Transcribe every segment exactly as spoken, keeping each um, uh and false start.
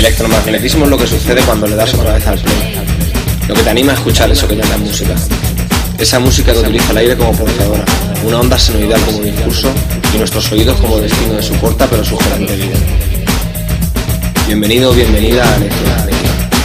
Electromagnetismo es lo que sucede cuando le das otra vez al play. Lo que te anima a escuchar eso que llaman música. Esa música que utiliza el aire como portadora, una onda senoidal como discurso y nuestros oídos como destino de su corta pero sugerente vida. Bienvenido o bienvenida a Electromagnetismo.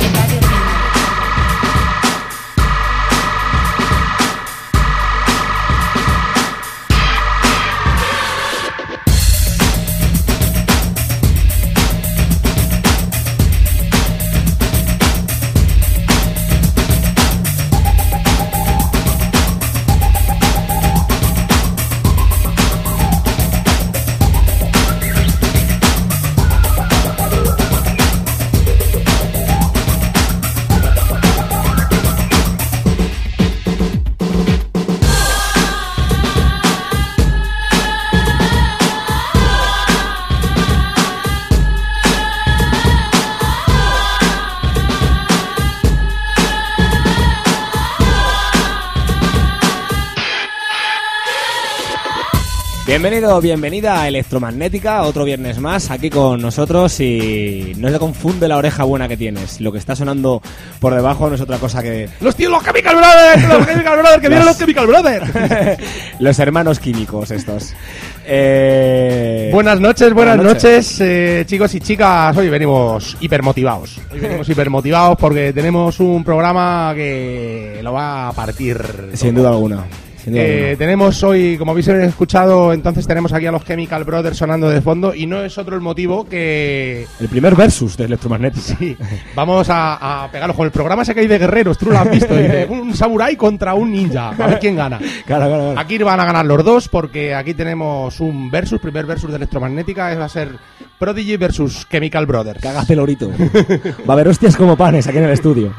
Bienvenido o bienvenida a Electromagnética, otro viernes más aquí con nosotros y no se confunde la oreja buena que tienes. Lo que está sonando por debajo no es otra cosa que... ¡Los tíos, los Chemical Brothers! ¡Los Chemical Brothers! ¡Que vienen los Chemical Brothers! Los hermanos químicos estos. Eh... Buenas noches, buenas, buenas noches, noches eh, chicos y chicas. Hoy venimos hipermotivados. Hoy venimos hipermotivados porque tenemos un programa que lo va a partir. Sin duda alguna. Eh, tenemos hoy, como habéis escuchado, entonces tenemos aquí a los Chemical Brothers sonando de fondo y no es otro el motivo que... El primer versus de Electromagnética. Sí, vamos a, a pegarlo con el programa ese que hay de guerreros, tú lo has visto, dice, un samurái contra un ninja, a ver quién gana. Claro, claro, claro. Aquí van a ganar los dos porque aquí tenemos un versus, primer versus de Electromagnética, va a ser Prodigy versus Chemical Brothers. Cágate lorito. Va a haber hostias como panes aquí en el estudio.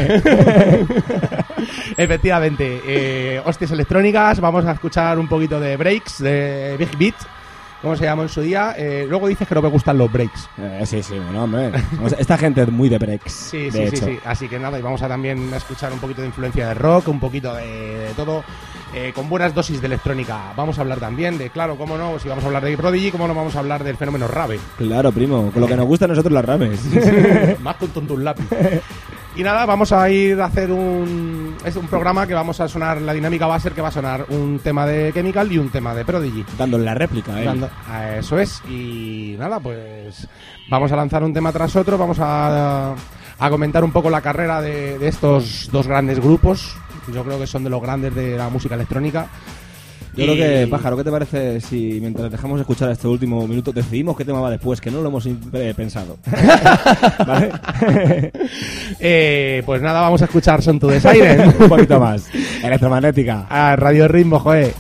Efectivamente, eh, hostias electrónicas, vamos a escuchar un poquito de breaks, de Big Beat, como se llamó en su día. Eh, luego dices que no me gustan los breaks. Eh, sí, sí, bueno, hombre. Esta gente es muy de breaks. Sí, de sí, hecho. sí, sí. Así que nada, y vamos a también a escuchar un poquito de influencia de rock, un poquito de, de todo, eh, con buenas dosis de electrónica. Vamos a hablar también de, claro, cómo no, si vamos a hablar de Prodigy, cómo no vamos a hablar del fenómeno rave. Claro, primo, con lo que nos gusta a nosotros las raves. Más con tonto un lápiz. Y nada, vamos a ir a hacer un... Es un programa que vamos a sonar, la dinámica va a ser que va a sonar un tema de Chemical y un tema de Prodigy. Dándole la réplica, ¿eh? Dando, eso es. Y nada, pues vamos a lanzar un tema tras otro, vamos a, a comentar un poco la carrera de, de estos dos grandes grupos. Yo creo que son de los grandes de la música electrónica. Yo y... creo que, Pájaro, ¿qué te parece si mientras dejamos escuchar este último minuto decidimos qué tema va después? Que no lo hemos eh, pensado. ¿Vale? eh, pues nada, vamos a escuchar Son to the Siren. Un poquito más. Electromagnética. A Radio Ritmo, joder.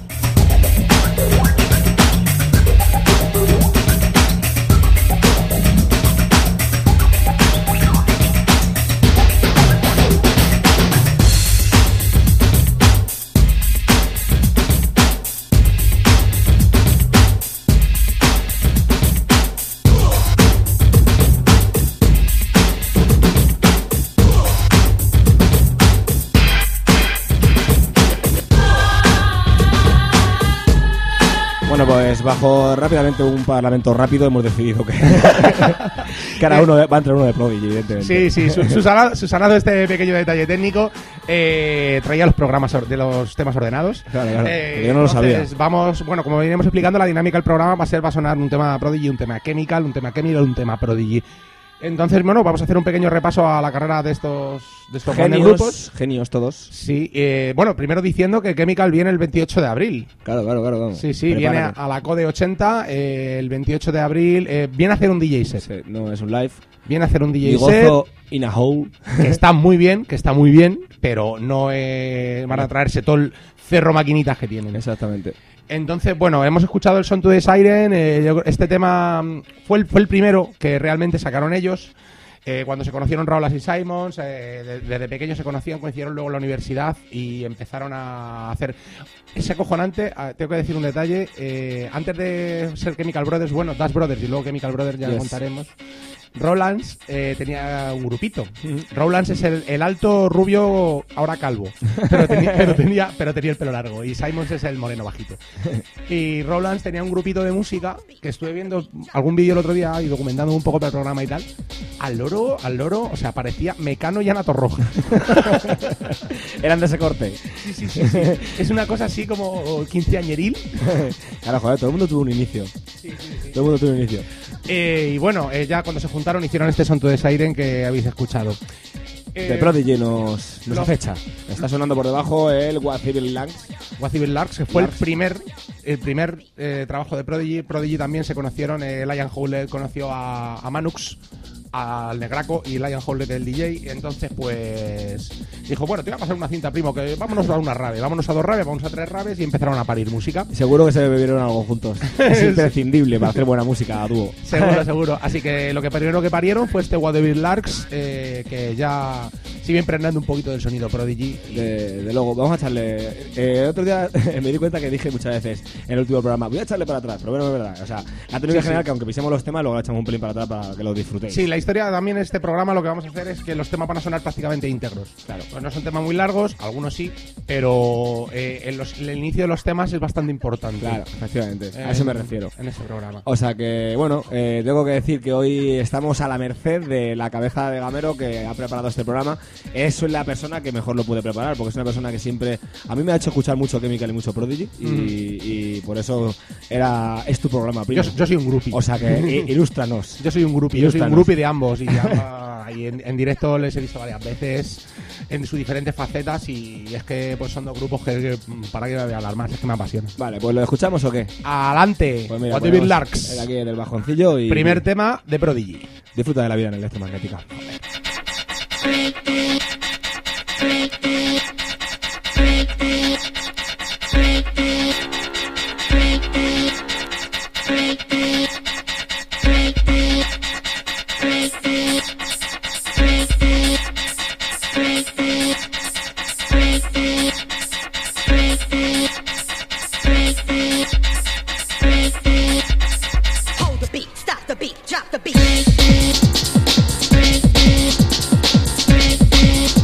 Bueno, pues bajo rápidamente un parlamento rápido hemos decidido que cada uno va a entrar uno de Prodigy, evidentemente. Sí, sí, Susana, Susanado este pequeño detalle técnico, eh, traía los programas de los temas ordenados. Claro, claro, eh, yo no lo entonces, sabía. Vamos, bueno, como venimos explicando, la dinámica del programa va a ser, va a sonar un tema Prodigy, un tema Chemical, un tema Chemical, un tema Prodigy. Entonces, bueno, vamos a hacer un pequeño repaso a la carrera de estos, de estos grandes grupos. Genios todos. Sí, eh, bueno, primero diciendo que Chemical viene el veintiocho de abril. Claro, claro, claro. Vamos. Sí, sí, Prepárate. Viene a, a la Code ochenta eh, el veintiocho de abril. Eh, viene a hacer un D J set. Sí, no es un live. Viene a hacer un D J Digozo set. In a hole. Que está muy bien, que está muy bien, pero no eh, van a traerse todo el cerro maquinitas que tienen. Exactamente. Entonces, bueno, hemos escuchado el Son to the Siren. Eh, yo, este tema fue el, fue el primero que realmente sacaron ellos. Eh, cuando se conocieron Raolas y Simons, eh, de, desde pequeños se conocían, coincidieron luego en la universidad y empezaron a hacer... Es acojonante, eh, tengo que decir un detalle, eh, antes de ser Chemical Brothers, bueno, Dash Brothers y luego Chemical Brothers ya yes. lo contaremos, Rolands eh, tenía un grupito. Rolands es el, el alto rubio, ahora calvo, pero tenía, pero, tenía, pero tenía el pelo largo. Y Simons es el moreno bajito. Y Rolands tenía un grupito de música que estuve viendo algún vídeo el otro día y documentando un poco para el programa y tal. Al loro, al loro, o sea, parecía Mecano y Ana Torroja. Eran de ese corte. Sí, sí, sí, sí. Es una cosa así como quinceañeril. Claro, joder, todo el mundo tuvo un inicio. Sí, sí, sí. Todo el mundo tuvo un inicio. Eh, y bueno, eh, ya cuando se juntaron hicieron este Son to the Siren que habéis escuchado. The Eh, Prodigy nos, nos lo- acecha. Está sonando por debajo el What Civil Langs. What Civil Larks, que fue Larks. el primer el primer eh, trabajo de Prodigy. Prodigy también se conocieron, eh, Lion Howlett conoció a, a Manux, al Negraco, y Lion Howlett el D J. Y entonces pues dijo, bueno, te voy a pasar una cinta, primo, que vámonos a una rave, vámonos a dos raves, vamos a tres raves, y empezaron a parir música. Seguro que se bebieron algo juntos. Es imprescindible para hacer buena música a dúo. Seguro, seguro. Así que lo que primero que parieron fue este What Civil Larks, eh, que ya sigue impregnando un poquito del sonido Prodigy. De, de luego, vamos a echarle. Eh, el otro día me di cuenta que dije muchas veces en el último programa, voy a echarle para atrás, pero bueno, es verdad. O sea, la técnica Sí, general sí. que aunque pisemos los temas, luego le echamos un pelín para atrás para que los disfrutéis. Sí, la historia también en este programa lo que vamos a hacer es que los temas van a sonar prácticamente íntegros. Claro. Pues no son temas muy largos, algunos sí, pero eh, en los- el inicio de los temas es bastante importante. Claro, efectivamente. A En- eso me refiero. En ese programa. O sea que, bueno, eh, tengo que decir que hoy estamos a la merced de la cabeza de Gamero que ha preparado este programa. Es la persona que mejor lo puede preparar, porque es una persona que siempre... A mí me ha hecho escuchar mucho Chemical y mucho Prodigy, y, Mm. y por eso era es tu programa, primo. Yo, yo soy un groupie. O sea que i- ilústranos. Yo soy un groupie, yo soy un Ilústranos. groupie de ambos y, ya, y en, en directo les he visto varias veces en sus diferentes facetas y es que pues son dos grupos que, que, para que voy a hablar más, es que me apasionan. Vale, pues ¿lo escuchamos o qué? Adelante, Pues mira, What Civil ponemos Larks. el aquí del bajoncillo y... Primer tema de Prodigy. Disfruta de la vida en electromagnética. Hold the beat, stop the beat, drop the beat.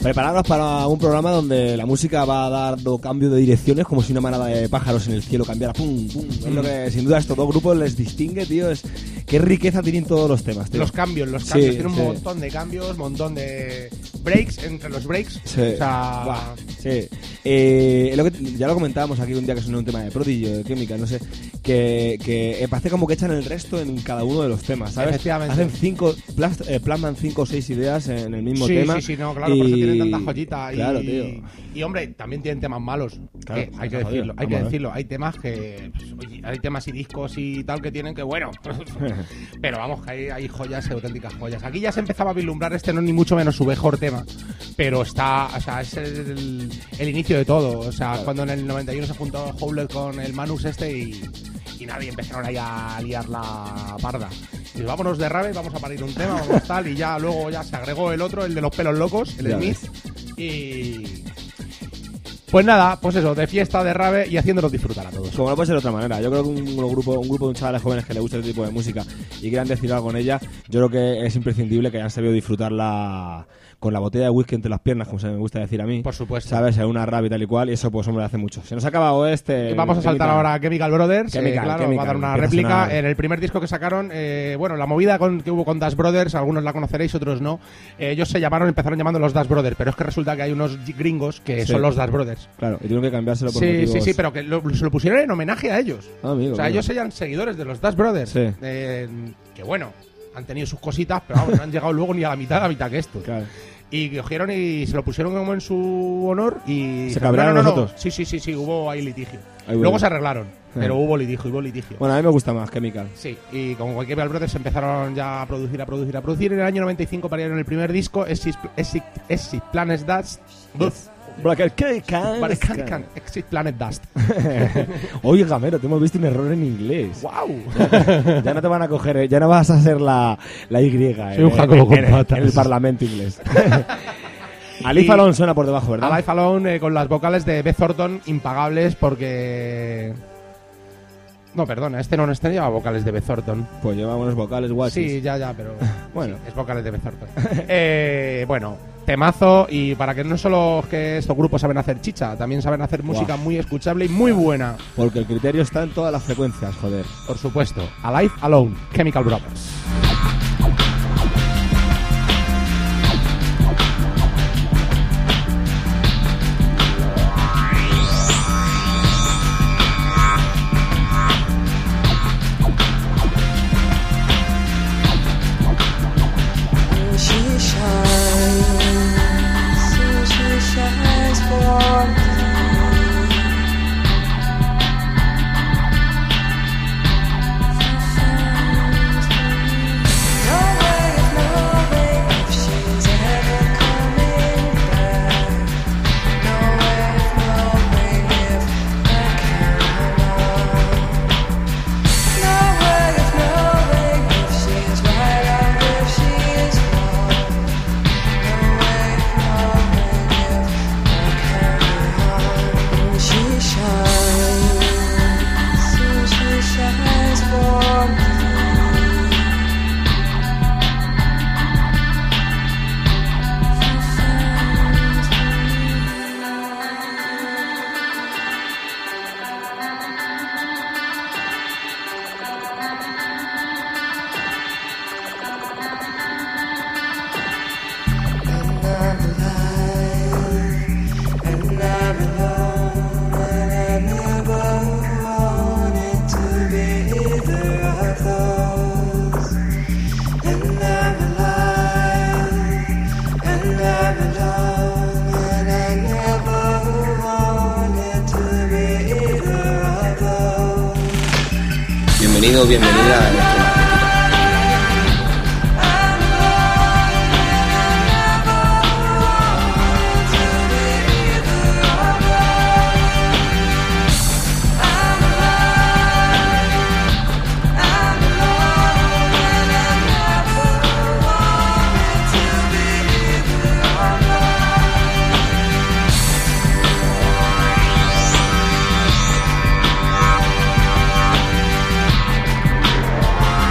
Prepararos para un programa donde la música va dando cambio de direcciones como si una manada de pájaros en el cielo cambiara. ¡Pum! ¡Pum! Es lo que sin duda estos dos grupos les distingue, tío. Es qué riqueza tienen todos los temas, tío. Los cambios, los cambios. Sí, Tienen sí. un montón de cambios, un montón de breaks entre los breaks. Sí. O sea, Buah, sí. Eh, lo que, ya lo comentábamos aquí un día que sonó un tema de Prodigy, de Chemical, no sé, que, que eh, parece como que echan el resto en cada uno de los temas, ¿sabes? Efectivamente. Hacen cinco, plas, eh, plasman cinco o seis ideas en el mismo sí, tema. Sí, sí, no, claro, y... por eso tienen tanta joyita. Y, Claro, tío. Y, hombre, también tienen temas malos. Claro, que hay que jodido, decirlo, hay vamos que a ver. decirlo. Hay temas que... pues, oye, hay temas y discos y tal que tienen que, bueno... pero vamos, que hay, hay joyas, auténticas joyas. Aquí ya se empezaba a vislumbrar este, no ni mucho menos su mejor tema, pero está... O sea, es el, el inicio de todo. O sea, Claro. cuando en el noventa y uno se juntó Howlett con el Manus este y... y nadie empezaron ahí a liar la parda. Y vámonos de rave, vamos a parir un tema, vamos tal, y ya luego ya se agregó el otro, el de los pelos locos, el Ya Smith, y... Pues nada, pues eso, de fiesta, de rave y haciéndonos disfrutar a todos. Como no puede ser de otra manera. Yo creo que un, un grupo un grupo de chavales jóvenes que les gusta este tipo de música y quieran decir algo en ella, yo creo que es imprescindible que hayan sabido disfrutarla con la botella de whisky entre las piernas, como se me gusta decir a mí. Por supuesto. ¿Sabes? En una rave y tal y cual, y eso pues hombre hace mucho. Se nos ha acabado este... Y vamos a saltar ahora a Chemical Brothers, Chemical, eh, claro, Chemical, va a dar una empieza a réplica. sonar. En el primer disco que sacaron, eh, bueno, la movida con, que hubo con Dash Brothers, algunos la conoceréis, otros no. Eh, ellos se llamaron, empezaron llamando los Dash Brothers, pero es que resulta que hay unos gringos que Sí. son los Dash Brothers. Claro, y tuvieron que cambiárselo por Sí, motivos... sí, sí, pero que lo- se lo pusieron en homenaje a ellos. Ah, amigo, O sea, amigo. ellos eran seguidores de los Dash Brothers. Sí. Eh, que bueno, han tenido sus cositas, pero vamos, no han llegado luego ni a la mitad, a la mitad que esto. Claro. Y cogieron y se lo pusieron como en su honor y... ¿Se cabrearon no, no, no. nosotros? Sí, sí, sí, sí, hubo ahí litigio. Ahí hubo. Luego se arreglaron, Sí. pero hubo litigio, hubo litigio. Bueno, a mí me gusta más Chemical. Sí, y con Chemical Brothers empezaron ya a producir, a producir, a producir. En el año noventa y cinco parieron el primer disco, Exit, Exit, Exit Planet Dust. Black Chemical. Vale, can, can, Exit Planet Dust. Oye, Gamero, te hemos visto un error en inglés. ¡Wow! Ya no te van a coger, eh, ya no vas a ser la, la Y Soy en, un Jacobo en- con en- patas. en el Parlamento inglés. Alice Alone suena por debajo, ¿verdad? Alive Alone eh, con las vocales de Beth Thornton impagables porque... No, perdona, este no, este no lleva vocales de Beth Thornton. Pues lleva unos vocales guachis. Sí, ya, ya, pero... Bueno. sí, es vocales de Beth Thornton. eh, bueno, temazo, y para que no solo que estos grupos saben hacer chicha, también saben hacer música Guau. muy escuchable y muy buena. Porque el criterio está en todas las frecuencias, joder. Por supuesto, Alive Alone, Chemical Brothers. She shines, she shines for me. No way, no way, if she's ever coming back. No way, no way, if I can alone. No way, no way, if she's right or if she's wrong. No way, no way, if I can alone. She shines, she shines for me. And I'm alive, and I'm alone, and I never wanted to be either of those. And I'm alive, and I'm alone, and I never wanted to be either of those. Bienvenido, bienvenida a nuestro I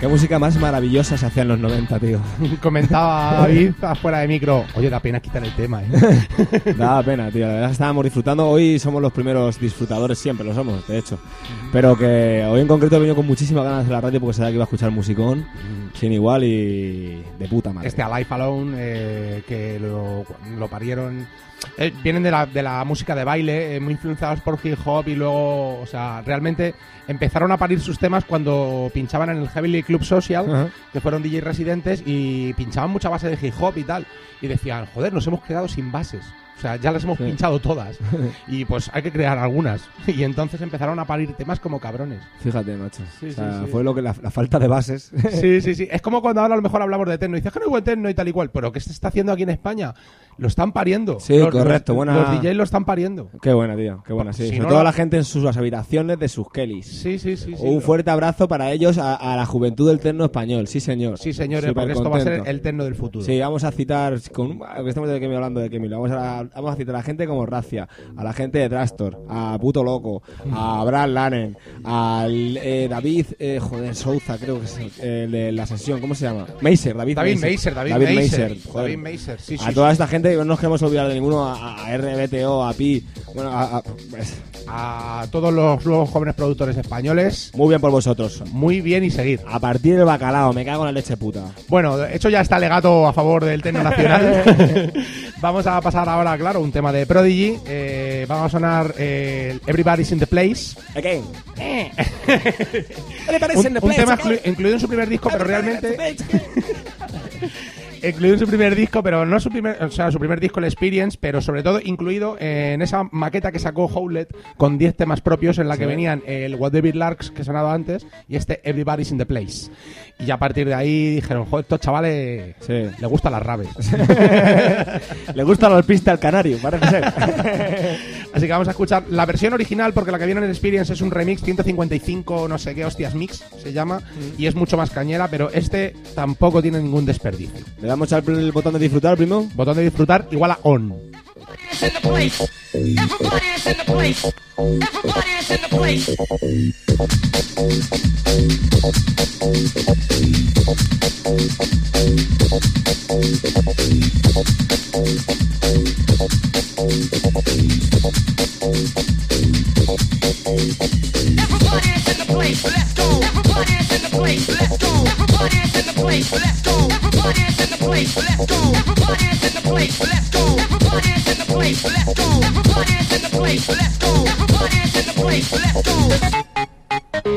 Qué música más maravillosa se hacía en los noventa, tío. Comentaba David afuera de micro. Oye, da pena quitar el tema, ¿eh? Da pena, tío. La verdad es que estábamos disfrutando. Hoy somos los primeros disfrutadores, siempre lo somos, de hecho. Pero que hoy en concreto he venido con muchísimas ganas de la radio porque sabía que iba a escuchar musicón sin igual y de puta madre. Este Alive Alone, eh, que lo, lo parieron... Eh, vienen de la, de la música de baile, eh, muy influenciados por hip hop y luego, o sea, realmente empezaron a parir sus temas cuando pinchaban en el Heavenly Club Social, Ajá. que fueron D Js residentes y pinchaban mucha base de hip hop y tal. Y decían, joder, nos hemos quedado sin bases. O sea, ya las hemos Sí. pinchado todas. Y pues hay que crear algunas. Y entonces empezaron a parir temas como cabrones. Fíjate, macho. Sí, o sea, sí, sí. fue lo que la, la falta de bases. Sí, sí, sí. Es como cuando ahora a lo mejor hablamos de techno y dices que no hay buen techno y tal y cual. Pero ¿qué se está haciendo aquí en España? Lo están pariendo. Sí, Los- correcto, Los, buena- los D Js lo están pariendo. Qué buena, tío. Qué buena, sí. Si Sobre no todo lo- la gente en sus habitaciones de sus Kellys. Sí, sí, sí. sí Un Lo- fuerte abrazo para ellos, a, a la juventud del techno español. Sí, señor. Sí, señores, Súper porque esto va a ser contento. el techno del futuro. Sí, vamos a citar, con, que estamos de Kemi hablando de Kemi, vamos a, vamos a citar a la gente como Racia, a la gente de Trastor, a Puto Loco, a Brad Lanen, al eh, David, eh, joder, Souza, creo que es el de la sesión, ¿cómo se llama? Meiser, David, David Meiser, Meiser, David, David Meiser. Meiser, joder. David Meiser, sí, sí. A sí. toda esta gente, no nos queremos olvidar de ninguno, a, a R B T O, a Pi, bueno, a, a- pues, A todos los nuevos jóvenes productores españoles, muy bien por vosotros. muy bien y seguir. A partir del bacalao, me cago en la leche puta. Bueno, hecho ya está alegato a favor del techno nacional. Vamos a pasar ahora, claro, un tema de Prodigy. Eh, vamos a sonar eh, Everybody's in the Place. Again. Un, un tema inclu- incluido en su primer disco, pero realmente... incluido en su primer disco, pero no su primer, o sea, su primer disco, el Experience, pero sobre todo incluido en esa maqueta que sacó Howlett con diez temas propios en la que Sí. venían el What David Larks que sonaba antes y este Everybody's in the Place. Y a partir de ahí dijeron, joder, estos chavales Sí. le gustan las raves. Le gusta la pista al canario, parece ser. Así que vamos a escuchar la versión original porque la que viene en el Experience es un remix ciento cincuenta y cinco, no sé qué hostias mix se llama, y es mucho más cañera, pero este tampoco tiene ningún desperdicio. Le damos al el botón de disfrutar, primo. Botón de disfrutar igual a on. Everybody's in the place. Everybody's in the place. Everybody's in the place. Everybody's in the place. Let's go. Everybody's in the place. Let's go. Everybody's in the place. Let's go. Everybody's in the place. Let's go. Everybody's in the place. Let's go. Everybody's in the place. Let's go. Everybody's in the place. Let's go. Everybody's in the place. Let's go.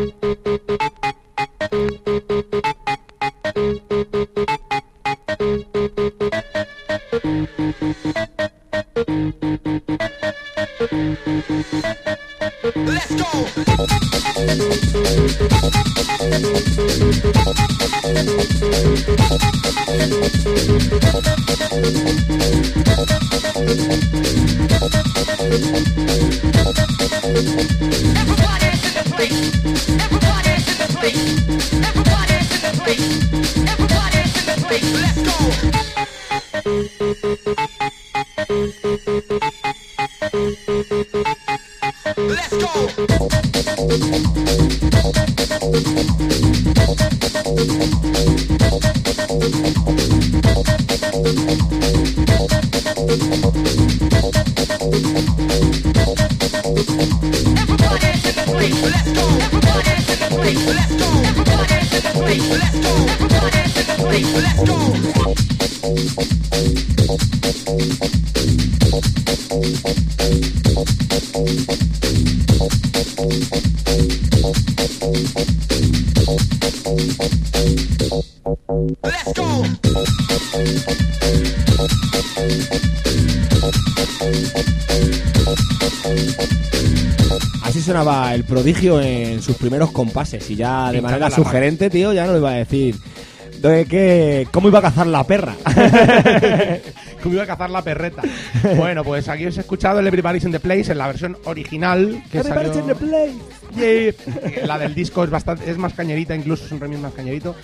Let's go. Everybody's in the place. Everybody's in the place. Everybody's in the place. Everybody's in the place. Let's go. Let's go. Everybody's in the place. Let's go. Everybody's in the place. Let's go. Everybody's in the place. Let's go. Everybody's in the place. Let's go. Let's go. Así sonaba el prodigio en sus primeros compases y ya de Pintando manera la sugerente, tío, ya no lo iba a decir. De que, ¿cómo iba a cazar la perra? Como iba a cazar la perreta. Bueno, pues aquí os he escuchado el Everybody's in the Place en la versión original que salió... Yeah. La del disco es bastante es más cañerita, incluso es un remix más cañerito.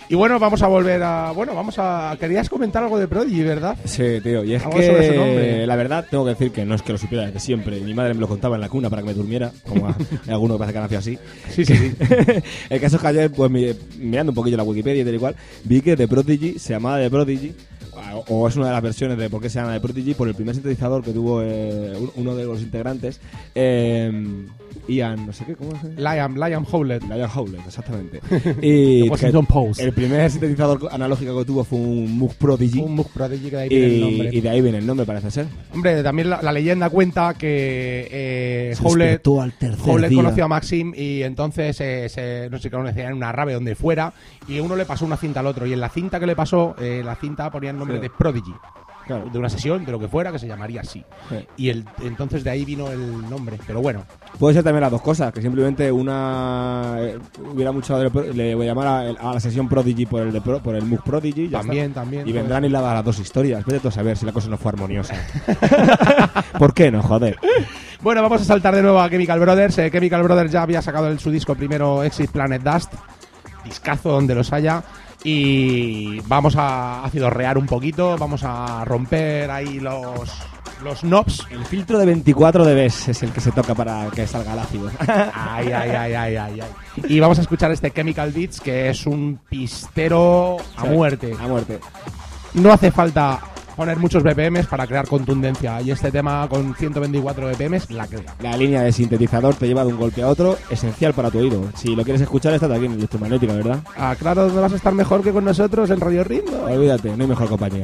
Y bueno, vamos a volver a... Bueno, vamos a... Querías comentar algo de Prodigy, ¿verdad? Sí, tío, y es Algo sobre su que nombre. la verdad tengo que decir que no es que lo supiera desde siempre. Mi madre me lo contaba en la cuna para que me durmiera, como a- hay alguno que parece que ha nacido así. Sí, sí, sí. El caso es que ayer, pues mi- mirando un poquillo la Wikipedia y tal y cual, vi que The Prodigy se llamaba The Prodigy, o, o es una de las versiones de por qué se llama The Prodigy, por el primer sintetizador que tuvo eh, un- uno de los integrantes, eh, Ian, no sé qué, ¿cómo se llama? Liam, Liam Howlett. Liam Howlett, exactamente. Y The Washington que Post. el primer sintetizador analógico que tuvo fue un Moog Prodigy. Un Moog Prodigy, que de ahí viene el nombre. Y, y de ahí viene el nombre, parece ser. Hombre, también la, la leyenda cuenta que eh, Se Howlett, despertó al tercer Howlett día. conoció a Maxim y entonces eh, se, no sé qué conocían en una rave donde fuera y uno le pasó una cinta al otro y en la cinta que le pasó, eh, la cinta ponía el nombre Sí. de Prodigy. Claro. De una sesión, de lo que fuera, que se llamaría así. Sí. Y el, entonces de ahí vino el nombre. Pero bueno, Puede ser también las dos cosas, que simplemente una eh, hubiera mucho de- le voy a llamar a, a la sesión Prodigy por el de Pro- por el Moog Prodigy, ya también, está. también. Y pues. vendrán hiladas las dos historias. Vete tú a saber si la cosa no fue armoniosa. ¿Por qué no, joder? Bueno, vamos a saltar de nuevo a Chemical Brothers. Eh, Chemical Brothers ya había sacado el, su disco primero, Exit Planet Dust. Discazo donde los haya. Y vamos a acidorrear un poquito. Vamos a romper ahí los, los knobs. El filtro de veinticuatro dBs es el que se toca para que salga el ácido. Ay, ay, ay, ay, ay, ay. Y vamos a escuchar este Chemical Beats, que es un pistero a Sí, muerte. A muerte. No hace falta poner muchos B P Ms para crear contundencia. Y este tema con ciento veinticuatro B P Ms la crea. La línea de sintetizador te lleva de un golpe a otro, esencial para tu oído. Si lo quieres escuchar, está aquí en Electromagnética, ¿verdad? Ah, claro, ¿dónde vas a estar mejor que con nosotros en Radio Ritmo? Olvídate, no hay mejor compañía.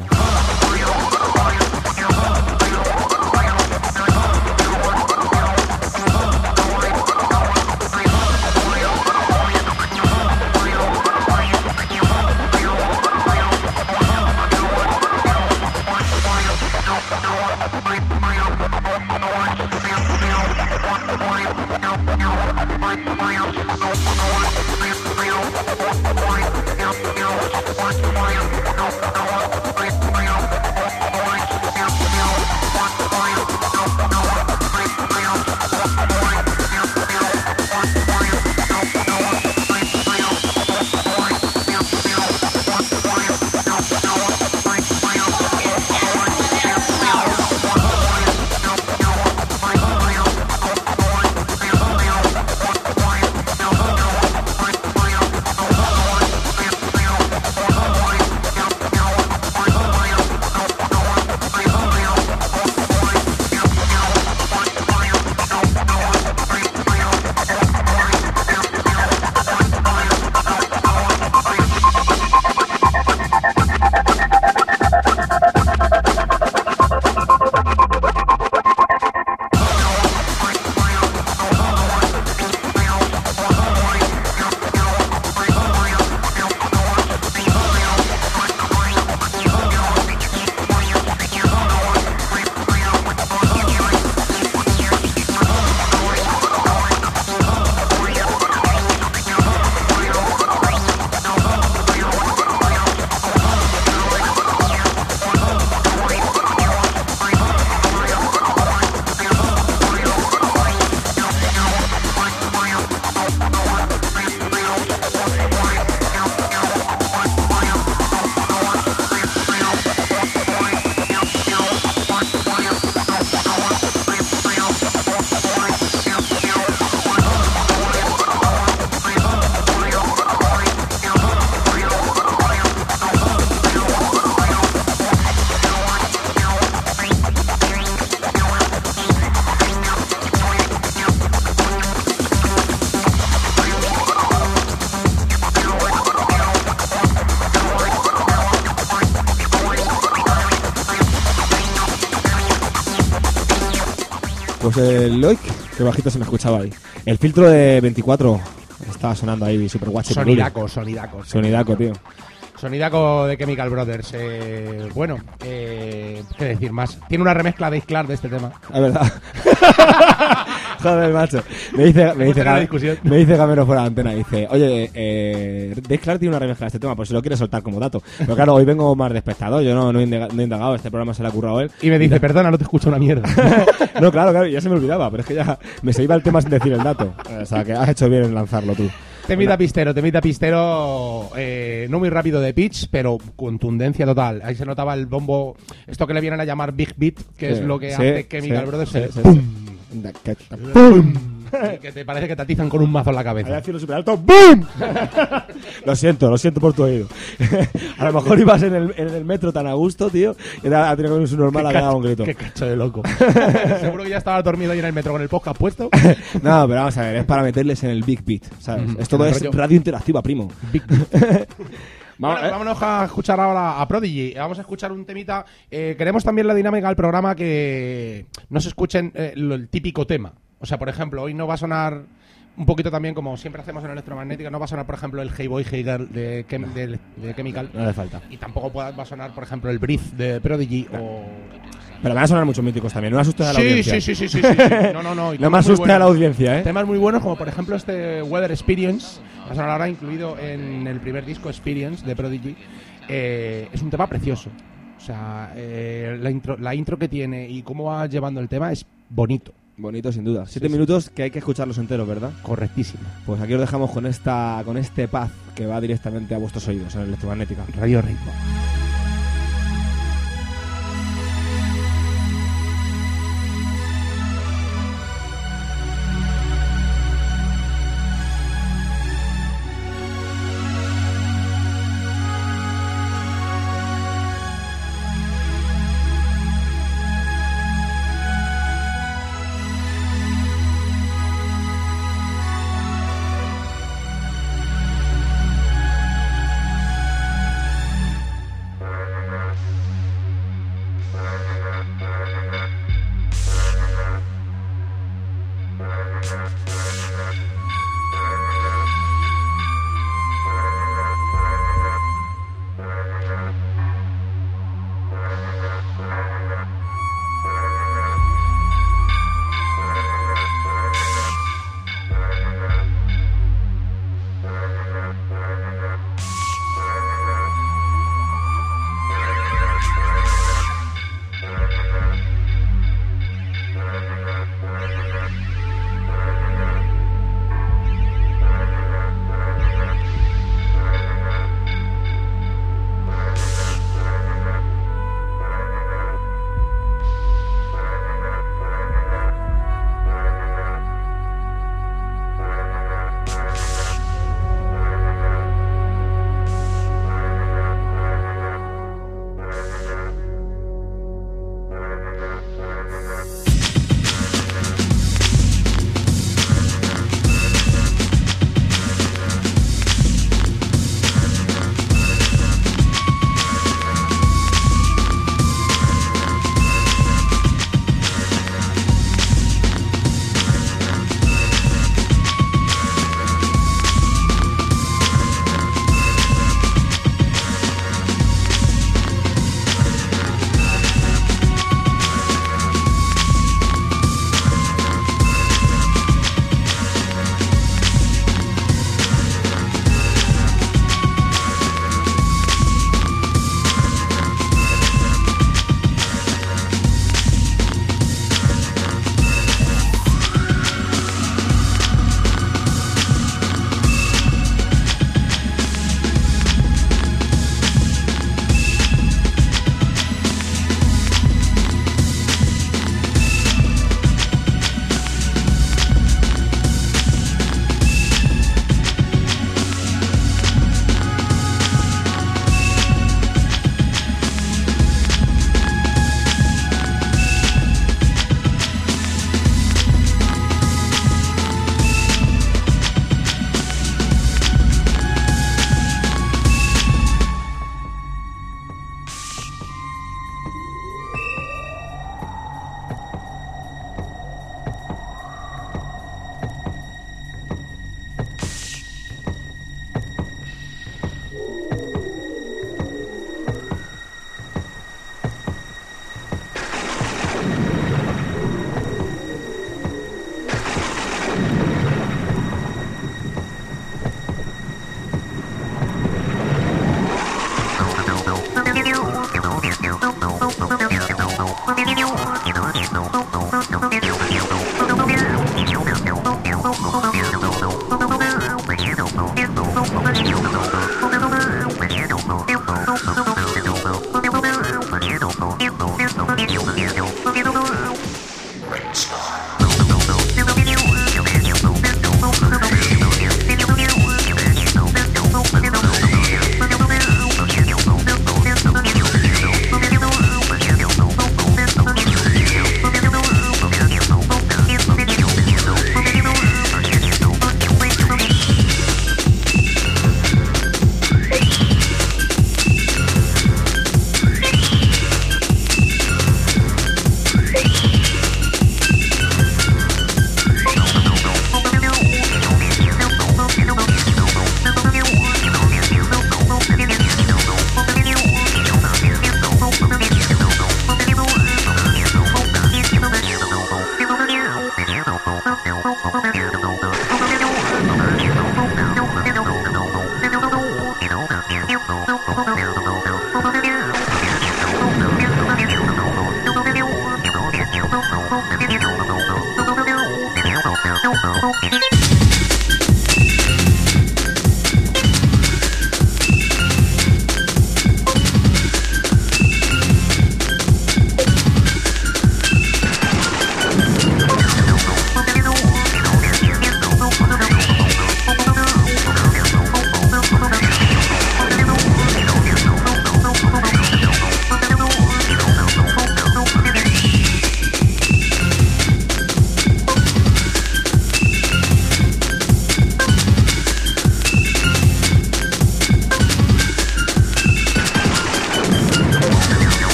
Pues el Loic, que bajito se me escuchaba ahí. El filtro de veinticuatro estaba sonando ahí, super guache. Sonidaco, sonidaco. Sonidaco, tío. Sonidaco de Chemical Brothers. Eh, bueno, eh, ¿qué decir más? Tiene una remezcla de Clark de este tema. Es verdad. Joder, macho. Me dice, me dice, tenido una Ga- discusión. me dice Gamero fuera de antena. Dice, oye, eh, Dave Clark tiene una remezcla de este tema, pues si lo quiere soltar como dato. Pero claro, hoy vengo más de espectador. Yo no, no, he indega- no he indagado. Este programa se le ha currado a él. Y me dice, perdona, no te escucho una mierda. No, claro, claro, ya se me olvidaba. Pero es que ya me se iba el tema sin decir el dato. O sea, que has hecho bien en lanzarlo tú. Temita pistero, temita pistero, eh, no muy rápido de pitch, pero contundencia total. Ahí se notaba el bombo, esto que le vienen a llamar Big Beat, que es Sí, lo que sí, hace Chemical sí, Brothers. sí, el sí, ¡pum! Da- que- ¡Pum! Y que te parece que te atizan con un mazo en la Ahí cabeza. decirlo súper alto, ¡boom! Lo siento, lo siento por tu oído. A lo mejor ibas en el, en el metro tan a gusto, tío, y ha tenido que venir su normal a Qué dar un cacho- grito. Qué cacho de loco. Seguro que ya estaba dormido ahí en el metro con el podcast puesto. No, pero vamos a ver, es para meterles en el Big Beat, ¿sabes? Ujú. Esto El es rollo- radio interactiva, primo. Big Beat. Vamos, Bueno, eh. vámonos a escuchar ahora a Prodigy. Vamos a escuchar un temita. Eh, queremos también la dinámica del programa que no se escuchen eh, lo- el típico tema. O sea, por ejemplo, hoy no va a sonar un poquito también como siempre hacemos en Electromagnética. No va a sonar, por ejemplo, el Hey Boy, Hey Girl de, Chem- de, de Chemical. No le falta. Y tampoco pueda- va a sonar, por ejemplo, el Breathe de Prodigy o... Pero van a sonar muchos míticos también, no me asustes a la Sí, audiencia. sí, sí, sí, sí, sí, sí. No, no, no. Y No me temas muy asustes a la buenos. audiencia, ¿eh? Temas muy buenos, como por ejemplo este Weather Experience, va a sonar ahora incluido en el primer disco Experience de Prodigy. Eh, es un tema precioso. O sea, eh, la, intro, la intro que tiene y cómo va llevando el tema es bonito. Bonito, sin duda. Siete sí. minutos que hay que escucharlos enteros, ¿verdad? Correctísimo. Pues aquí os dejamos con esta con este paz que va directamente a vuestros oídos en Electromagnética. Radio Ritmo.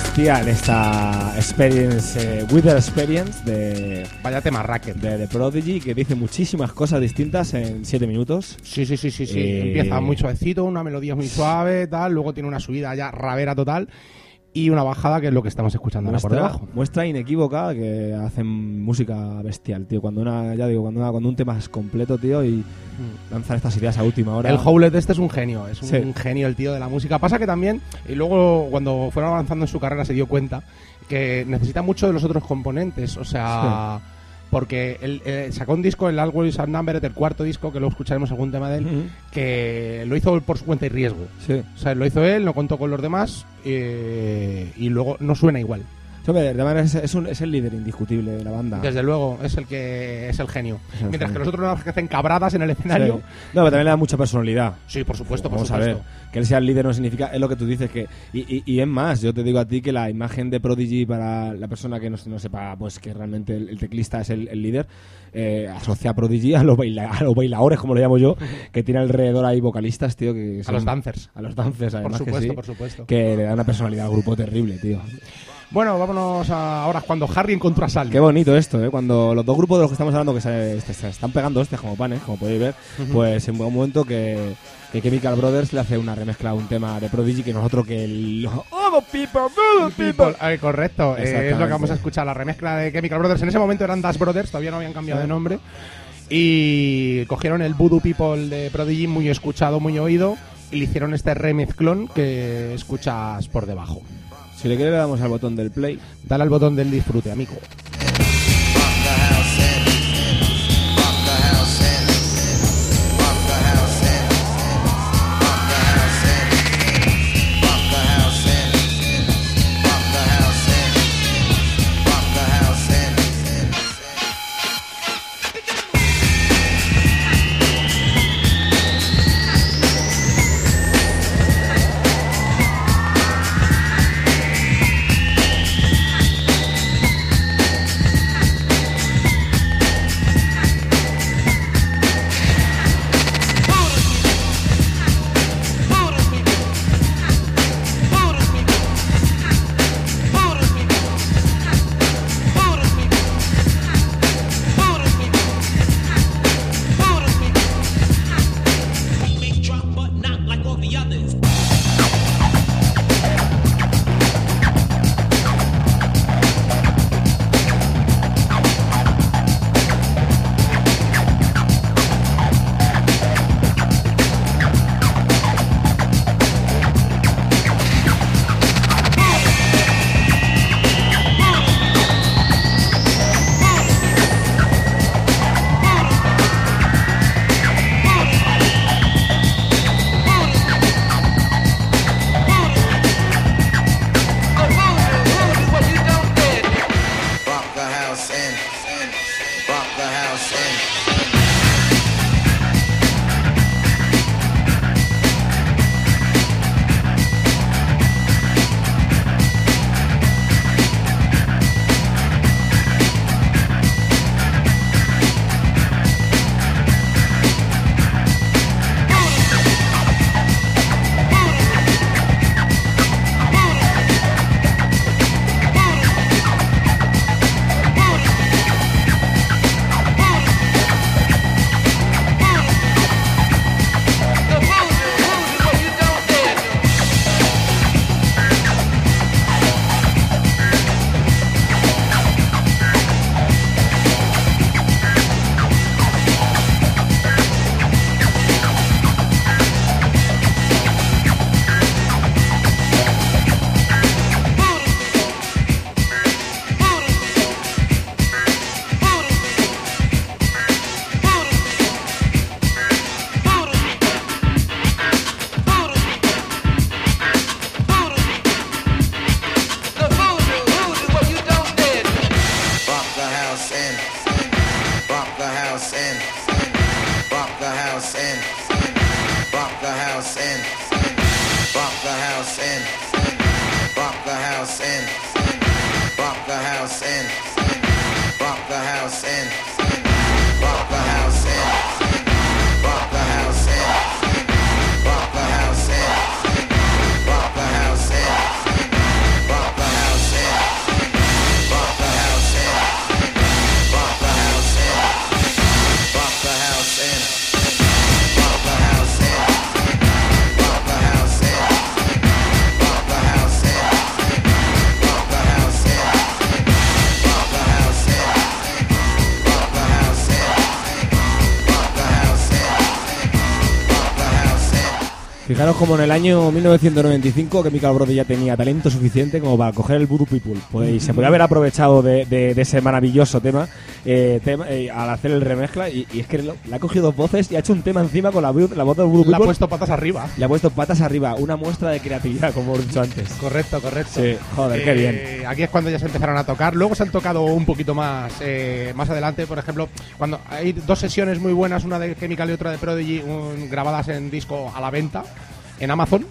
bestial esta Experience, eh, Wither Experience de, Vaya tema racket. de The Prodigy, que dice muchísimas cosas distintas en siete minutos. Sí, sí, sí, sí, sí. Eh, Empieza muy suavecito, una melodía muy suave, tal, luego tiene una subida ya rabera total y una bajada que es lo que estamos escuchando ahora por Muestra, debajo. muestra inequívoca que hacen música bestial, tío. Cuando una, ya digo, cuando, una, cuando un tema es completo, tío, y lanzan estas ideas a última hora. El Howlett este es un genio, es un, Sí. un genio el tío de la música. Pasa que también, y luego cuando fueron avanzando en su carrera se dio cuenta que necesita mucho de los otros componentes, o sea, porque él eh, sacó un disco, el Always Outnumbered, el cuarto disco, que luego escucharemos algún tema de él, Ujú. que lo hizo por su cuenta y riesgo. Sí. O sea, lo hizo él, no contó con los demás eh, y luego no suena igual. Sí, hombre, de manera es, es, un, es el líder indiscutible de la banda. Desde luego, es el que es el genio. Es el Mientras genio. que los otros nada más que hacen cabradas en el Sí. escenario. No, pero también le da mucha personalidad. Sí, por supuesto, por Vamos supuesto. a ver, que él sea el líder no significa, es lo que tú dices, que y, y, y es más, yo te digo a ti que la imagen de Prodigy para la persona que no, no sepa pues que realmente el, el teclista es el, el líder, eh, asocia a Prodigy a los, baila, a los bailadores, como lo llamo yo, que tiene alrededor ahí vocalistas, tío, que A son- los dancers. a los dancers, Por además supuesto, que sí, por supuesto. que le da una personalidad al grupo terrible, tío. Bueno, vámonos a ahora cuando Harry encontró a Sally. Qué bonito esto, ¿eh? Cuando los dos grupos de los que estamos hablando que se, se- se están pegando hostias como panes, como podéis ver, pues en un momento que, que Chemical Brothers le hace una remezcla a un tema de Prodigy que nosotros que el... ¡Oh, people, oh, people! People. Eh, correcto, eh, es lo que Exactamente. vamos a escuchar, la remezcla de Chemical Brothers. En ese momento eran Dash Brothers, todavía no habían cambiado de nombre. Y cogieron el Voodoo People de Prodigy, muy escuchado, muy oído, y le hicieron este remezclón que escuchas por debajo. Si le quiere le damos al botón del play. Dale al botón del disfrute, amigo. Rock the house in, rock the house in. Rock the house in, rock the house in, rock the house in, rock the house in, rock the house in, rock the house in, rock the house in, rock the house in, rock the house in, rock the house in, rock the house in, rock the house in, rock the house. Fijaros como en el año mil novecientos noventa y cinco Chemical Brothers ya tenía talento suficiente como para coger el Voodoo People. Pues, y se podía haber aprovechado de, de, de ese maravilloso tema, eh, tema eh, al hacer el remezcla. Y, y es que lo- le ha cogido dos voces y ha hecho un tema encima con la, voz- la voz del Voodoo Le ha People. puesto patas arriba. Le ha puesto patas arriba. Una muestra de creatividad, como he dicho antes. Correcto, correcto. Sí, joder, qué bien. Eh, Aquí es cuando ya se empezaron a tocar. Luego se han tocado un poquito más eh, más adelante. Por ejemplo, cuando hay dos sesiones muy buenas, una de Chemical y otra de Prodigy, un- grabadas en disco a la venta en Amazon.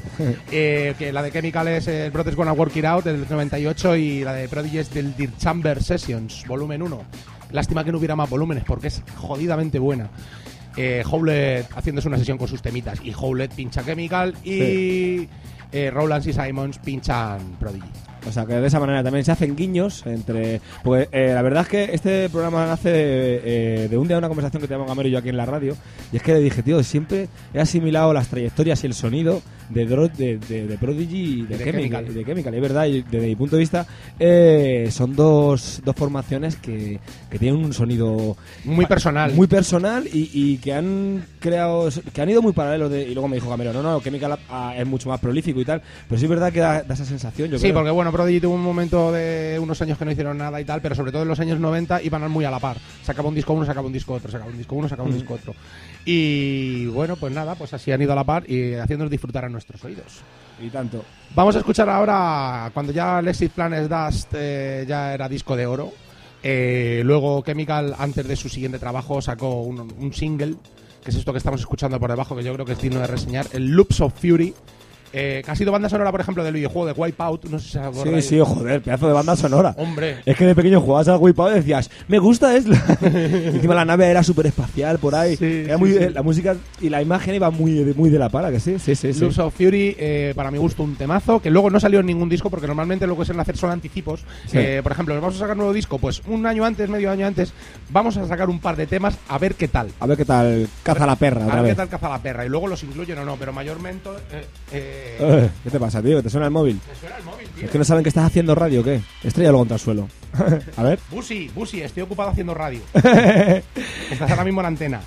eh, que la de Chemical es el Brothers Gonna Work It Out del noventa y ocho y la de Prodigy es del Dear Chamber Sessions, volumen uno. Lástima que no hubiera más volúmenes porque es jodidamente buena. Eh, Howlett haciéndose una sesión con sus temitas y Howlett pincha Chemical y Sí. eh, Rowlands y Simons pinchan Prodigy. O sea, que de esa manera también se hacen guiños entre... Pues eh, la verdad es que este programa nace eh, de un día de una conversación que teníamos Gamero y yo aquí en la radio. Y es que le dije, tío, siempre he asimilado las trayectorias y el sonido de, Dro- de, de, de Prodigy y de, De Chemical, Chemical. y de Chemical. Y es verdad, y desde mi punto de vista, eh, son dos, dos formaciones que, que tienen un sonido... Muy personal. Muy personal y, y que han creado... Que han ido muy paralelos. De, y luego me dijo Gamero, no, no, Chemical ah, es mucho más prolífico y tal. Pero sí es verdad que da, da esa sensación, yo Sí, creo. porque bueno, Prodigy tuvo un momento de unos años que no hicieron nada y tal, pero sobre todo en los años noventa iban muy a la par. Sacaba un disco uno, sacaba un disco otro, sacaba un disco uno, sacaba un disco otro. Y bueno, pues nada, pues así han ido a la par y haciéndonos disfrutar a nuestros oídos. Y tanto. Vamos a escuchar ahora, cuando ya Lexit Planet Dust eh, ya era disco de oro. Eh, luego Chemical, antes de su siguiente trabajo, sacó un, un single, que es esto que estamos escuchando por debajo, que yo creo que es digno de reseñar, el Loops of Fury. Eh, que ha sido banda sonora, por ejemplo, del videojuego de Wipeout. No sé si se Sí, acordáis. sí, joder, pedazo de banda sonora. Hombre. Es que de pequeño jugabas al Wipeout y decías, me gusta es la... Encima la nave era súper espacial por ahí. Sí, era sí, muy, sí. eh, La música y la imagen iba muy, de- muy de la pala, que sí, sí, sí. sí. Loops of Fury, eh, para mi gusto, un temazo, que luego no salió en ningún disco, porque normalmente lo que suelen hacer son anticipos. Sí. Eh, por ejemplo, vamos a sacar un nuevo disco, pues un año antes, medio año antes, vamos a sacar un par de temas a ver qué tal. A ver qué tal caza la perra A otra ver vez. qué tal caza la perra. Y luego los incluyen o no, pero mayormente... Eh, eh, Eh, ¿Qué te pasa, tío? ¿Que te suena el móvil? me suena el móvil, tío. Es que no saben que estás haciendo radio o qué. Estrella contra el suelo. A ver. Busi, Busi, estoy ocupado haciendo radio. Estás ahora mismo en antena.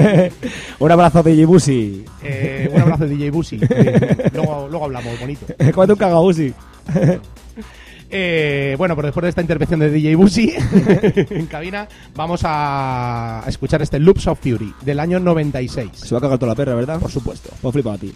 Un abrazo de Djibusi. Eh, un abrazo de D J Busi. Eh, luego, luego hablamos, bonito. Cómete un cagabusi. Eh, bueno, pero después de esta intervención de D J Busi en cabina, vamos a escuchar este Loops of Fury del año noventa y seis. Se va a cagar toda la perra, ¿verdad? Por supuesto. Pues flipado a ti.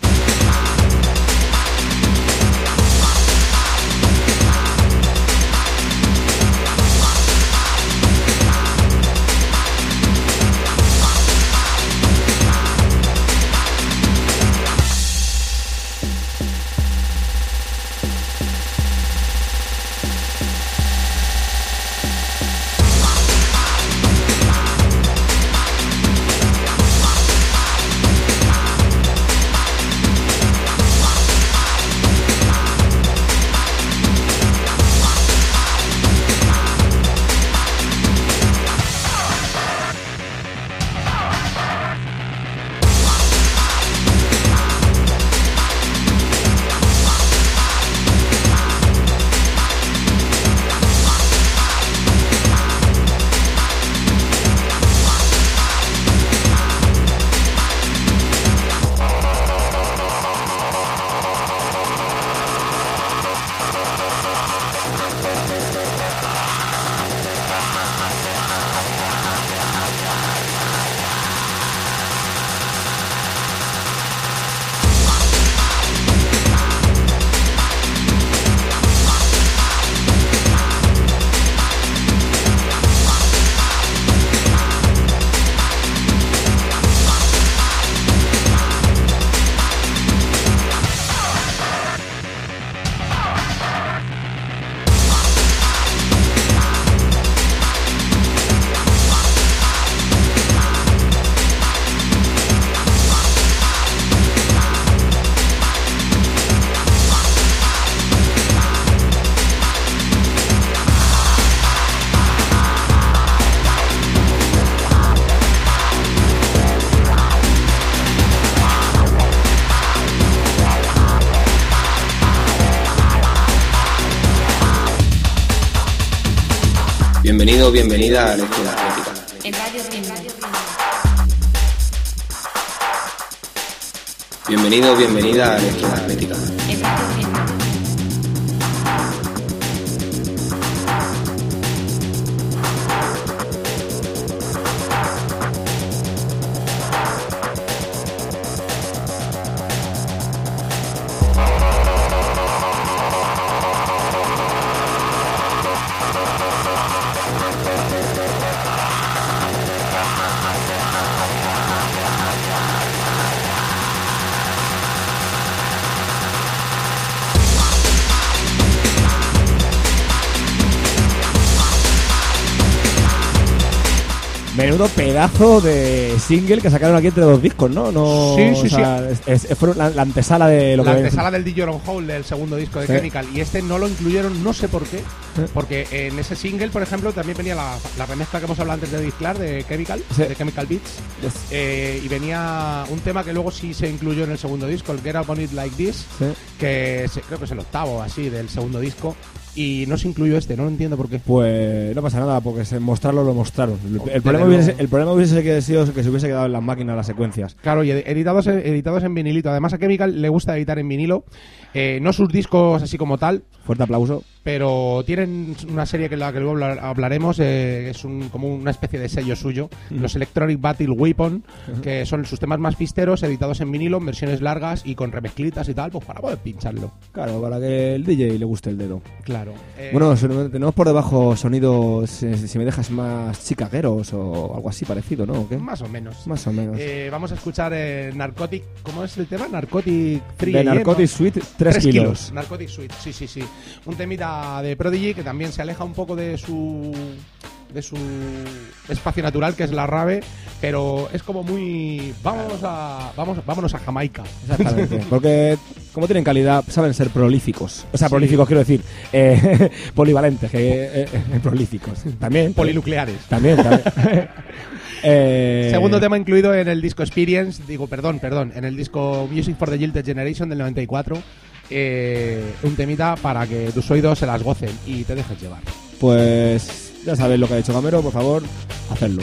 Bienvenido o bienvenida a Lectura Atlética. En Radio Tiempo. Bienvenido, bienvenida a Electromagnética. Menudo pedazo de single que sacaron aquí entre dos discos, ¿no? no Sí, sí, o sea, sí. Es, es, fueron la, la antesala de lo la que... antesala del D J on Hole, del segundo disco de Sí. Chemical. Y este no lo incluyeron, no sé por qué. Porque en ese single, por ejemplo, también venía la, la remezcla que hemos hablado antes de Disclar, de Chemical, Sí. de Chemical Beats. Yes. Eh, y venía un tema que luego sí se incluyó en el segundo disco, el Get Up On It Like This, Sí. que se- creo que es el octavo así del segundo disco. Y no se incluyó este, no lo entiendo por qué. Pues no pasa nada, porque se mostrarlo lo mostraron. El, el Desde problema, luego. hubiese, el problema hubiese sido que se hubiese quedado en las máquinas las secuencias. Claro, y ed- editados, en- editados en vinilito. Además a Chemical le gusta editar en vinilo. Eh, no sus discos así como tal, Fuerte aplauso. pero tienen una serie que la que luego hablar- hablaremos, eh, es un, como una especie de sello suyo, los Electronic Battle Weapon, que son sus temas más pisteros, editados en vinilo, en versiones largas y con remezclitas y tal, pues para poder pincharlo. Claro, para que el D J le guste el dedo. Claro. Eh, Bueno, son- tenemos por debajo sonidos, eh, si me dejas, más chicagueros o algo así parecido, ¿no? ¿O qué? más o menos. Más o menos. Eh, vamos a escuchar eh, Narcotic, ¿cómo es el tema? Narcotic tres de Narcotic Suite, tres kilos. Narcotic Suite, sí, sí, sí. Un temita de Prodigy que también se aleja un poco de su de su espacio natural, que es la rave, pero es como muy vamos a vamos vámonos a Jamaica. Exactamente. Porque como tienen calidad, saben ser prolíficos. O sea, Sí. prolíficos quiero decir, eh, polivalentes, que eh, eh, prolíficos. También. Polinucleares. También, también. Eh, Segundo tema incluido en el disco Experience, digo, perdón, perdón, en el disco Music for the Gilded Generation del noventa y cuatro. Eh, un temita para que tus oídos se las gocen y te dejes llevar. Pues ya sabéis lo que ha dicho Gamero, por favor, hacedlo.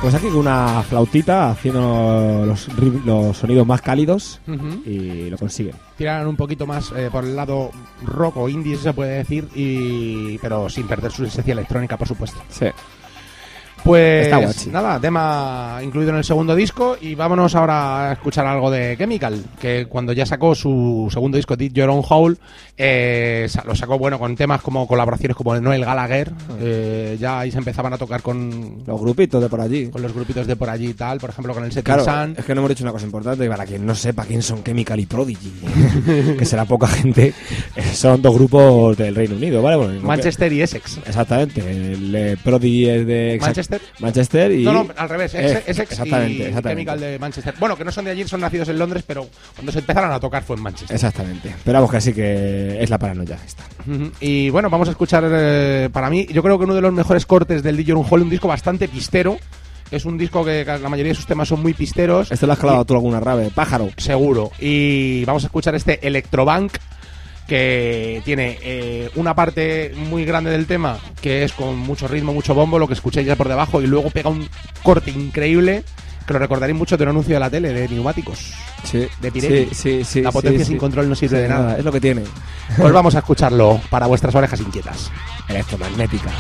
Pues aquí con una flautita haciendo los, ri- los sonidos más cálidos Ujú. y lo consiguen. Tiran un poquito más eh, por el lado rock o indie, se puede decir, y pero sin perder su esencia electrónica, por supuesto. Sí. Pues Está guachi. nada, tema incluido en el segundo disco, y vámonos ahora a escuchar algo de Chemical, que cuando ya sacó su segundo disco, Dig Your Own Hole, eh, sa- lo sacó bueno con temas como colaboraciones como el Noel Gallagher, eh, ya ahí se empezaban a tocar con, Los grupitos de por allí. con los grupitos de por allí y tal, por ejemplo con el Setting Claro, Sun. es que no hemos dicho una cosa importante, para quien no sepa quién son Chemical y Prodigy, que será poca gente, eh, son dos grupos del Reino Unido, ¿vale? Bueno, Manchester y Essex. Exactamente, el eh, Prodigy es de... exact- Manchester. Manchester y... No, no, al revés, Eh, Essex Essex exactamente, y exactamente. Chemical de Manchester. Bueno, que no son de allí, son nacidos en Londres, pero cuando se empezaron a tocar fue en Manchester. Exactamente, pero vamos que sí que es la paranoia esta. Ujú. Y bueno, vamos a escuchar, eh, para mí, yo creo que uno de los mejores cortes del D J Hall, un disco bastante pistero. Es un disco que la mayoría de sus temas son muy pisteros. Esto lo has clavado tú alguna rave, pájaro. Seguro. Y vamos a escuchar este Electrobank, que tiene eh, una parte muy grande del tema, que es con mucho ritmo, mucho bombo, lo que escuchéis ya por debajo, y luego pega un corte increíble, que lo recordaréis mucho de un anuncio de la tele, de neumáticos. Sí, De Pirelli. Sí, sí, sí. La potencia sí, sin sí. control no sirve Sí, de nada. Es lo que tiene. Pues vamos a escucharlo para vuestras orejas inquietas. Electromagnética.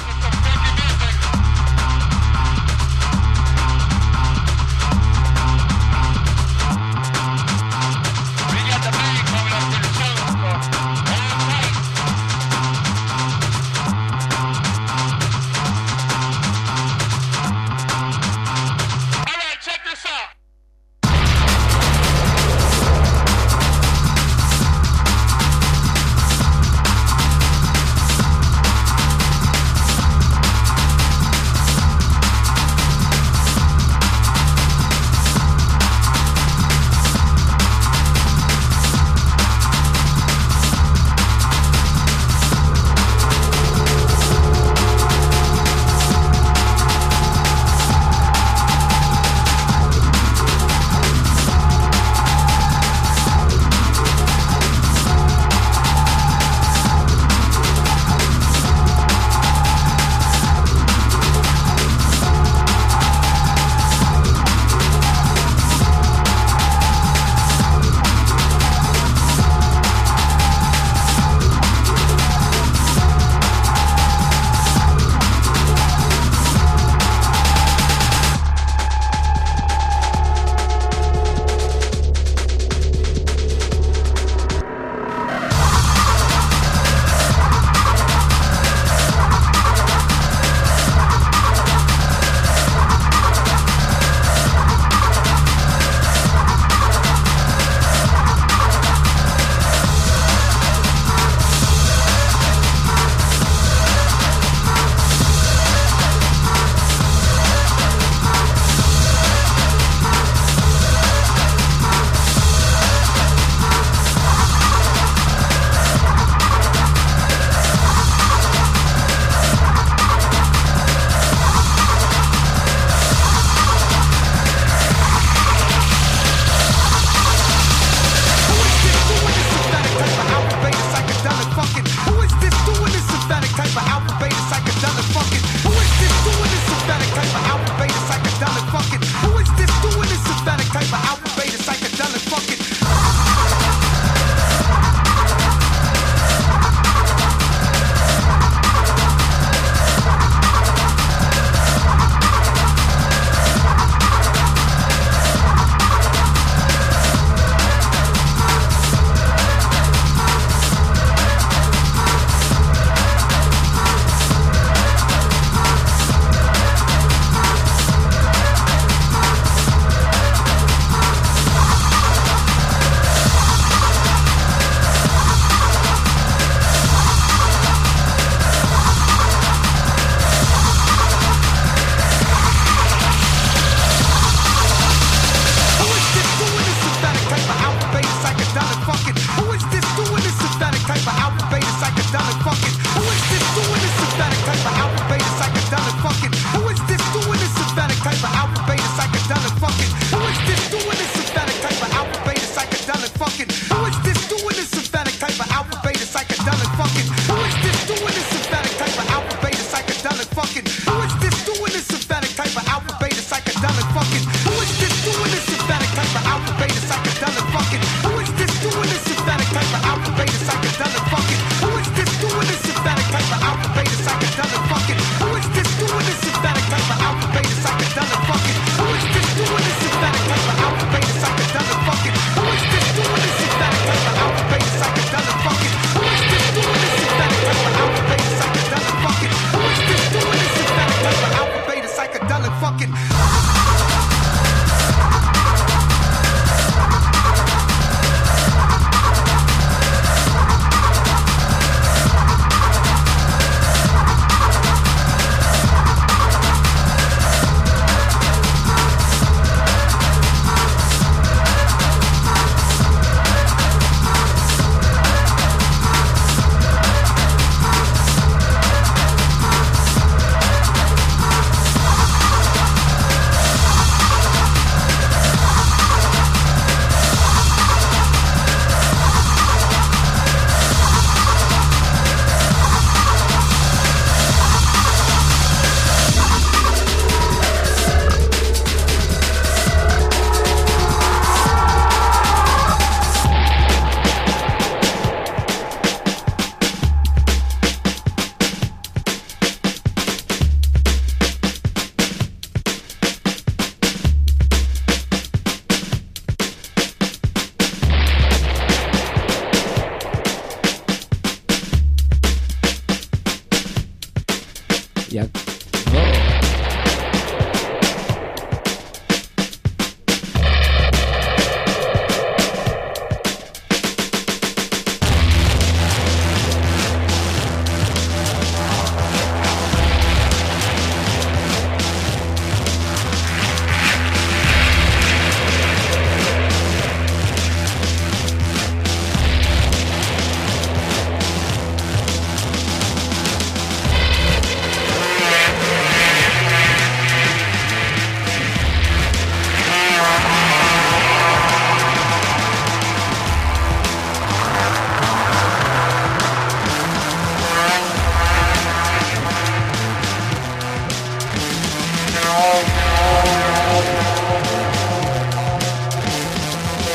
Check this out.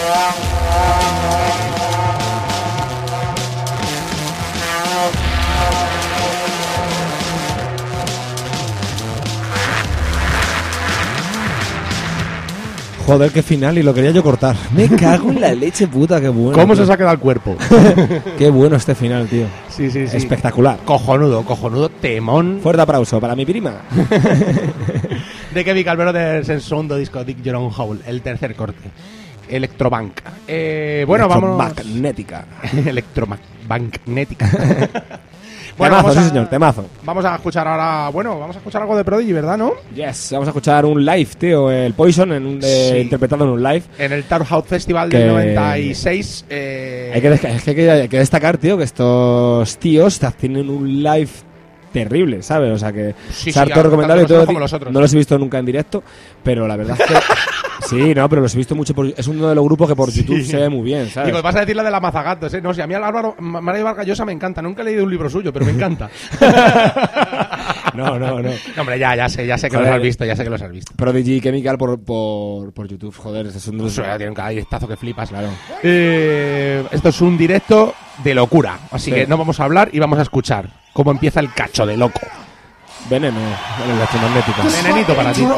Joder, qué final, y lo quería yo cortar. Me cago en la leche puta, qué bueno. ¿Cómo tío. se os ha quedado el cuerpo? Qué bueno este final, tío. Sí, sí, sí. Espectacular. Cojonudo, cojonudo, temón. Fuerte aplauso para mi prima. De Chemical Brothers en su segundo disco, Dick Your Own Hole, el tercer corte. Electrobank. Eh, bueno, vamos. Magnética. Electromagnética. Temazo, vamos sí a- señor, temazo. Vamos a escuchar ahora, bueno, vamos a escuchar algo de Prodigy, ¿verdad, no? Yes, vamos a escuchar un live, tío. El Poison en un, eh, Sí. interpretado en un live. En el Tower House Festival Que- del noventa y seis. Eh... Hay que, desca- es que hay que, hay que destacar, tío, que estos tíos tienen un live terrible, ¿sabes? O sea que Sí, es sí, harto ya, recomendable. tanto Todo, nosotros como los otros. no los he visto nunca en directo, pero la verdad es que sí, no, pero los he visto mucho por, es uno de los grupos que por YouTube se ve muy bien, ¿sabes? Digo, vas a decir la de la Mazagatos, ¿eh? No, si a mí el Álvaro Ma- Mario Vargas Llosa me encanta. Nunca he leído un libro suyo, pero me encanta. No, no, no. No, hombre, ya, ya sé, ya sé que Joder. los has visto, ya sé que los has visto. Prodigy Chemical por, por, por YouTube, joder, es un de los... Eso ya tiene un cada directazo que flipas. Claro. Eh, esto es un directo de locura, así Sí. que no vamos a hablar y vamos a escuchar cómo empieza el cacho de loco. Veneno, en electromagnética. Venenito para ti.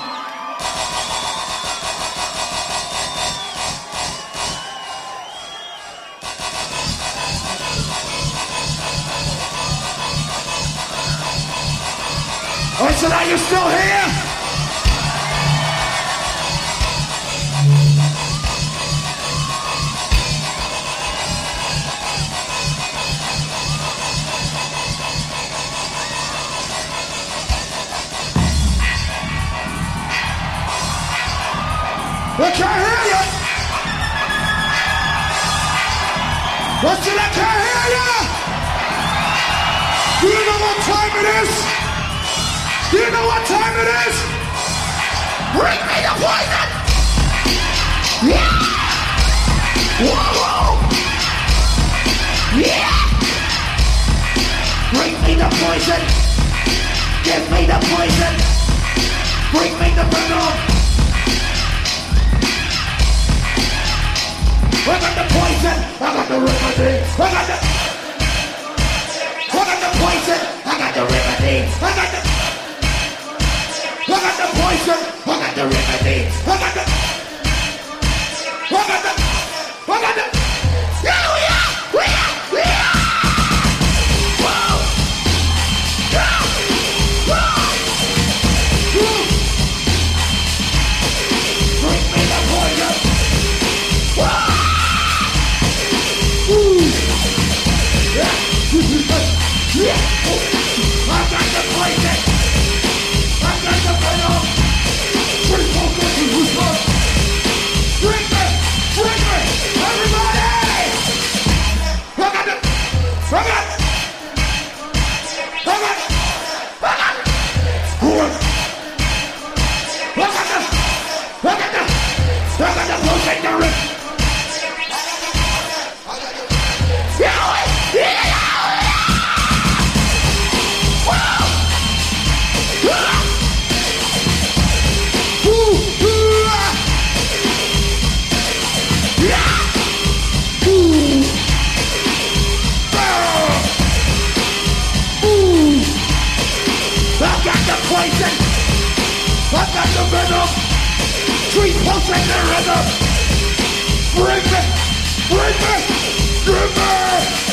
Alright, so now you're still here? I can't hear you! What's it? I can't hear you! Do you know what time it is? Do you know what time it is? Bring me the poison! Yeah! Whoa, whoa! Yeah! Bring me the poison! Give me the poison! Bring me the venom! I got the poison! I got the remedy! I got the... I got the poison! I got the remedy! I got the... I got the poison. I got the remedy. I got the. I got the. I got the. Yeah, we are. We are. We are. Whoa. Yeah. Whoa. Woo. Bring me the poison. Whoa. Woo. Yeah. Yeah. I got the poison. I got the venom! Bring me! Bring me! Everybody! I got the... I got... I got... I got... I got the... I got the... I got the poison to rip! Yeah! Yeah! Wow! I got the poison. I got the venom. Three pulsing the rhythm. Bring me, bring me, bring me.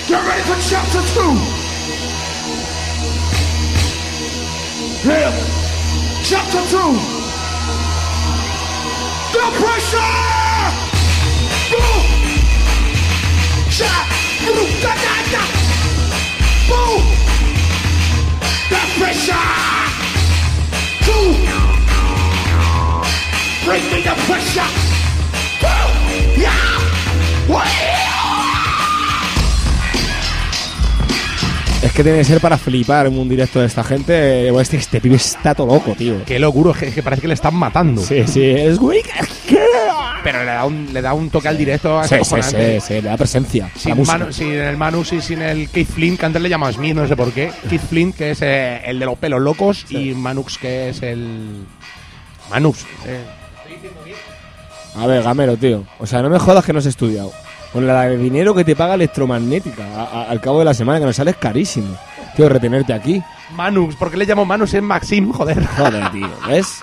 Get ready for chapter two. Yeah. Chapter two. The pressure. Boom. Shot. Boom. Da da da. Boom. The pressure. Two. Bring me the pressure. Boom. Yeah. What? Es que tiene que ser para flipar en un directo de esta gente. Eh, Este, este pibe está todo loco, tío. Qué locura, es que, es que parece que le están matando. Sí, sí, es güey. Pero le da un, le da un toque al directo Sí, sí, acojonante. sí, sí, le da presencia. la Sin, música. Manu- sin el Manus y sin el Keith Flint, que antes le llamaba Smith, no sé por qué. Keith Flint, que es eh, el de los pelos locos, y Manux, que es el... Manux. Eh. A ver, Gamero, tío. O sea, no me jodas que no has estudiado. Con la de dinero que te paga Electromagnética a- a- al cabo de la semana, que nos sale carísimo. Tío, retenerte aquí. Manux, ¿por qué le llamo Manus? Es Maxim, joder. Joder, tío, ¿ves?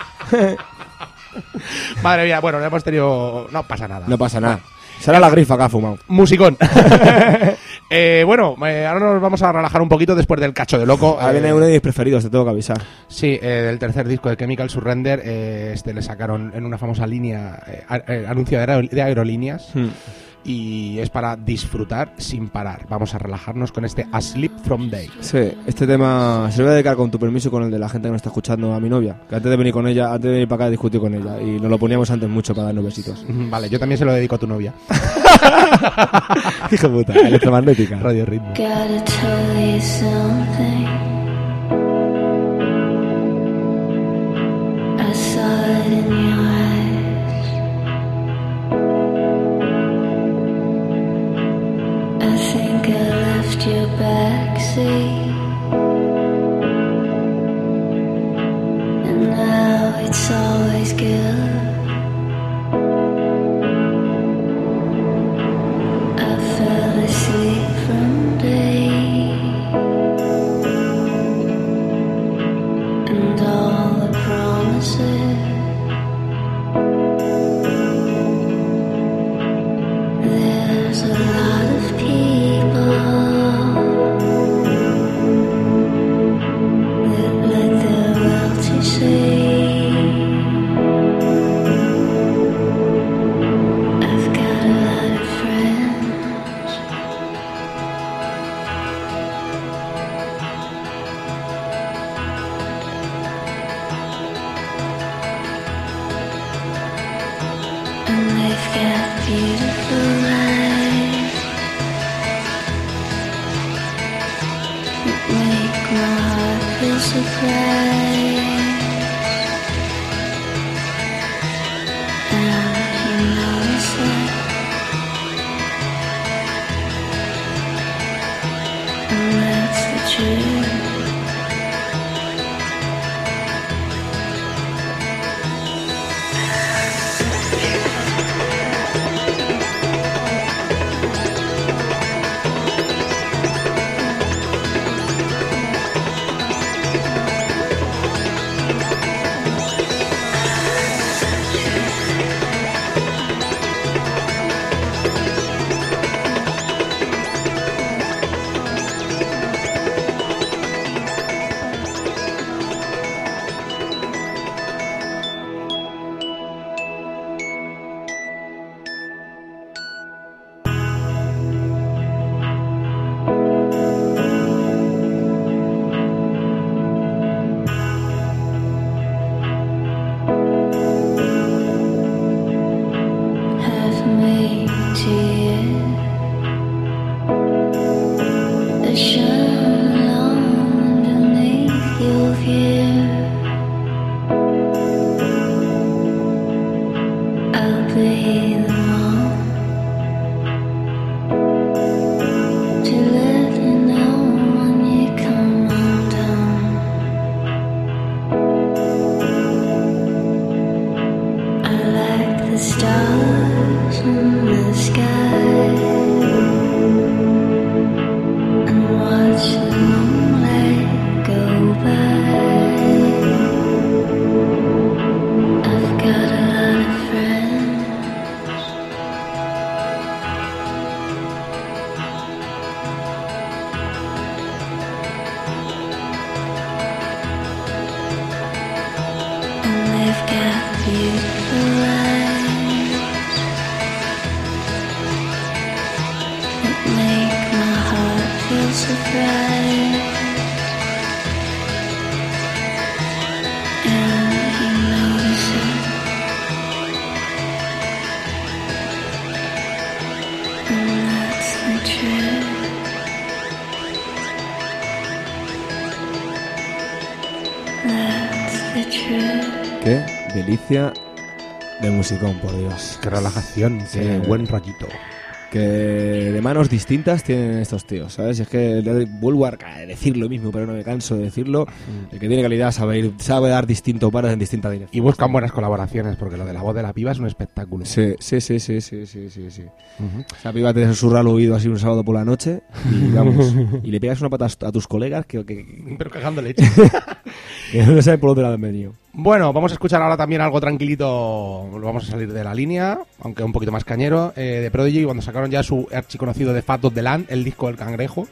Madre mía, bueno, no hemos tenido... No pasa nada. No pasa nada. Será la grifa que ha fumado. Musicón. eh, bueno, eh, ahora nos vamos a relajar un poquito después del cacho de loco. Ahora viene Eh, uno de mis preferidos, te tengo que avisar. Sí, eh, del tercer disco de Chemical Surrender, eh, este le sacaron en una famosa línea, eh, a- eh, anuncio de, aero- de aerolíneas, Hmm. y es para disfrutar sin parar. Vamos a relajarnos con este Asleep From Day. Sí, este tema se lo voy a dedicar con tu permiso y con el de la gente que nos está escuchando a mi novia. Que antes de venir con ella, antes de venir para acá discutí con ella. Y nos lo poníamos antes mucho para darnos besitos. Mm, Vale, yo también se lo dedico a tu novia. Hijo de puta, Electromagnética. Radio Ritmo. Gotta tell you something. I saw it in your eyes. I think I left your backseat, and now it's always good. I fell asleep from day, and all the promises. There's a lot of people that let their wealthy say, I've got a lot of friends. And they've got beautiful eyes that make my heart feel surprised. And you notice it, and that's the truth. at beautiful lights that make my heart feel so bright. And he notices, and that's the truth. That's the truth. Qué delicia de musicón, por Dios. Qué relajación, qué Sí. buen rollito. Que de manos distintas tienen estos tíos, ¿sabes? Y es que le- vuelvo a decir lo mismo, pero no me canso de decirlo. El que tiene calidad sabe ir, sabe dar distintos paros en distintas direcciones. Y buscan buenas colaboraciones, porque lo de la voz de la piba es un espectáculo. Sí, sí, sí, sí, sí, sí, sí, sí. Ujú. Esa piba te susurra al oído así un sábado por la noche y vamos, y le pegas una pata a tus colegas que, que, Pero cagando leche. que no saben por dónde la han venido. Bueno, vamos a escuchar ahora también algo tranquilito. Vamos a salir de la línea, aunque un poquito más cañero, eh, de Prodigy, cuando sacaron ya su archiconocido de Fat of the Land, el disco del cangrejo.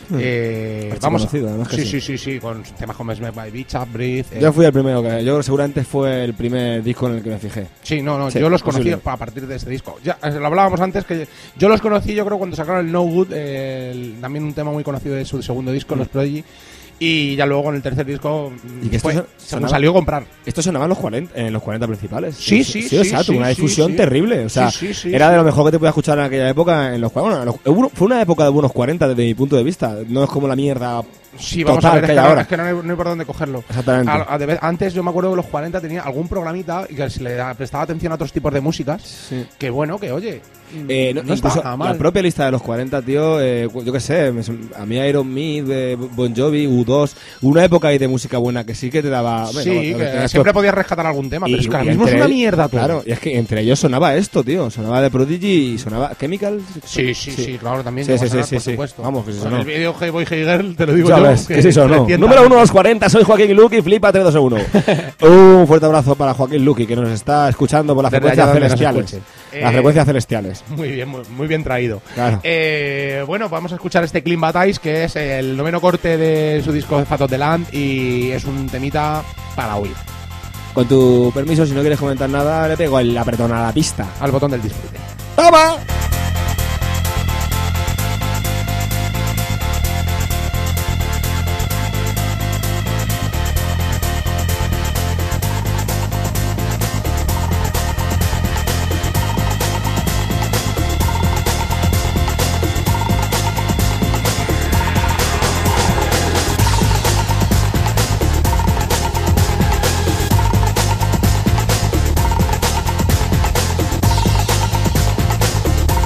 Eh, vamos a- Archiconocido, además que sí, sí. sí, sí, sí, con temas como Smell My Beach, Up, Breathe. eh, Yo fui el primero, que yo creo que seguramente fue el primer disco en el que me fijé. Sí, no, no, Sí, yo los conocí posible. a partir de este disco. Ya, eh, lo hablábamos antes, que yo los conocí, yo creo, cuando sacaron el No Good, eh, el- también un tema muy conocido de su segundo disco, los Prodigy. Y ya luego en el tercer disco, Mm. ¿Y que esto fue, son- según sonaba- salió a comprar. Esto sonaba en los cuarenta, en los cuarenta principales. Sí, sí, sí, exacto, sí, una sí, difusión sí. terrible. O sea, Sí, sí, sí, era sí. de lo mejor que te podías escuchar en aquella época en los cuarenta. Bueno, en los- fue una época de buenos cuarenta desde mi punto de vista. No es como la mierda. Sí, vamos total a ver, es que que, hay no, ahora. es que no, hay, no hay por dónde cogerlo. Exactamente. A- a de vez- antes yo me acuerdo que los cuarenta tenía algún programita y que se le da- prestaba atención a otros tipos de músicas. Sí. Que bueno, que oye, Eh, no, no está incluso nada mal. la propia lista de los cuarenta, tío, eh, yo qué sé, me son- a mí Aerosmith, eh, Bon Jovi, U dos, una época ahí de música buena que sí que te daba... bueno, sí, lo que tenías siempre tú- podías rescatar algún tema, pero y- es que ahora y mismo es entre una el- mierda todo. Claro, y es que entre ellos sonaba esto, tío, sonaba de Prodigy y sonaba Chemical. Sí, sí, sí, claro, también. Sí, llegó a sí, sonar, sí, por sí. supuesto. Vamos, que sí Con sonó. el vídeo Hey Boy Hey Girl, te lo digo Ya yo. ves, que sí sonó. trescientos. Número uno de los cuarenta, soy Joaquín Luqui, flipa tres, dos, uno. Un fuerte abrazo para Joaquín Luqui, que nos está escuchando por las Desde frecuencias allá donde nos celestiales. escuche. Las Eh, frecuencias celestiales. Muy bien, muy, muy bien traído. Claro. Eh, bueno, vamos a escuchar este Clean Baptize, que es el noveno corte de su disco Fat of the Land y es un temita para oír. Con tu permiso, si no quieres comentar nada, le pego el apretón a la pista. Al botón del disfrute. ¡Toma! Thank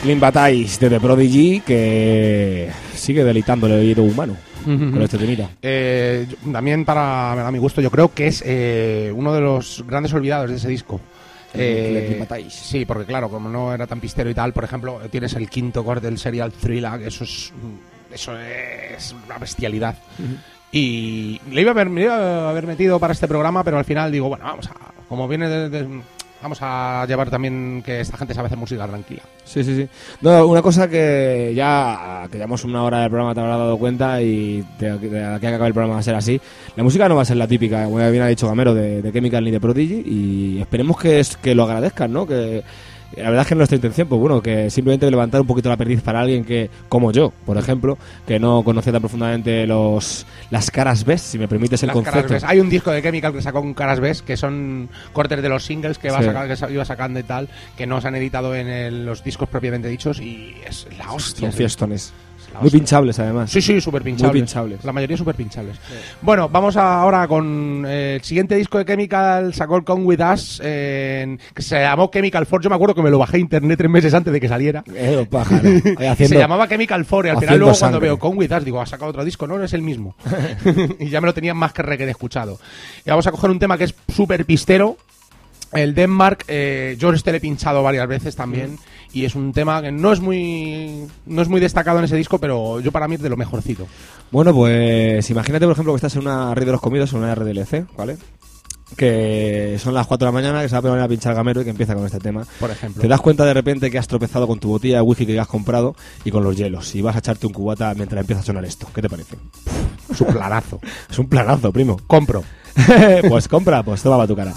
Slim Bataille de The Prodigy, que sigue deleitando el oído humano con este temita. Eh, yo- también para a mi gusto yo creo que es eh, uno de los grandes olvidados de ese disco. El Slim Bataille. Sí, porque claro, como no era tan pistero y tal, por ejemplo, tienes el quinto corte del serial Thriller, que eso es eso es una bestialidad. Y le iba, a haber, me iba a haber metido para este programa, pero al final digo, bueno, vamos a, como viene de, de- vamos a llevar también que esta gente sabe hacer música tranquila. Sí, sí, sí. No, una cosa que ya, que llevamos una hora del programa, te habrás dado cuenta, y de, de aquí a que acabe el programa va a ser así. La música no va a ser la típica, como bien ha dicho Gamero, de, de Chemical ni de Prodigy, y esperemos que, es, que lo agradezcan, ¿no? Que la verdad es que nuestra intención, pues bueno, que simplemente levantar un poquito la perdiz para alguien que, como yo, por ejemplo, que no conocía tan profundamente los las caras B, si me permites el Las Caras concepto. Bs. Hay un disco de Chemical que sacó con Caras B, que son cortes de los singles que, va Sí. a sacar, que sa- iba sacando y tal, que no se han editado en el- los discos propiamente dichos, y es la hostia. Son fiestones. La Muy hostia. pinchables, además. Sí, sí, súper pinchables. Muy pinchables. La mayoría súper pinchables. Bueno, vamos a- ahora con eh, el siguiente disco de Chemical, sacó el Come With Us, en- que se llamó Chemical Four. Yo me acuerdo que me lo bajé a internet tres meses antes de que saliera. Eh, los pájaros. Ahí Y haciendo- se llamaba Chemical Four, y al final haciendo luego cuando sangre. veo Come With Us digo, ha sacado otro disco, no, no es el mismo. Y ya me lo tenía más que requete escuchado. Y vamos a coger un tema que es súper pistero. El Denmark, eh, yo este lo he pinchado varias veces también, y es un tema que no es muy no es muy destacado en ese disco, pero yo para mí es de lo mejorcito. Bueno, pues imagínate, por ejemplo, que estás en una red de los comidos, en una R D L C, ¿vale? Que son las cuatro de la mañana, que se va a poner a pinchar Gamero y que empieza con este tema. Por ejemplo. Te das cuenta de repente que has tropezado con tu botella de whisky que has comprado y con los hielos, y vas a echarte un cubata mientras empieza a sonar esto. ¿Qué te parece? Es un planazo. Es un planazo, primo. Compro. Pues compra, pues toma pa' tu cara.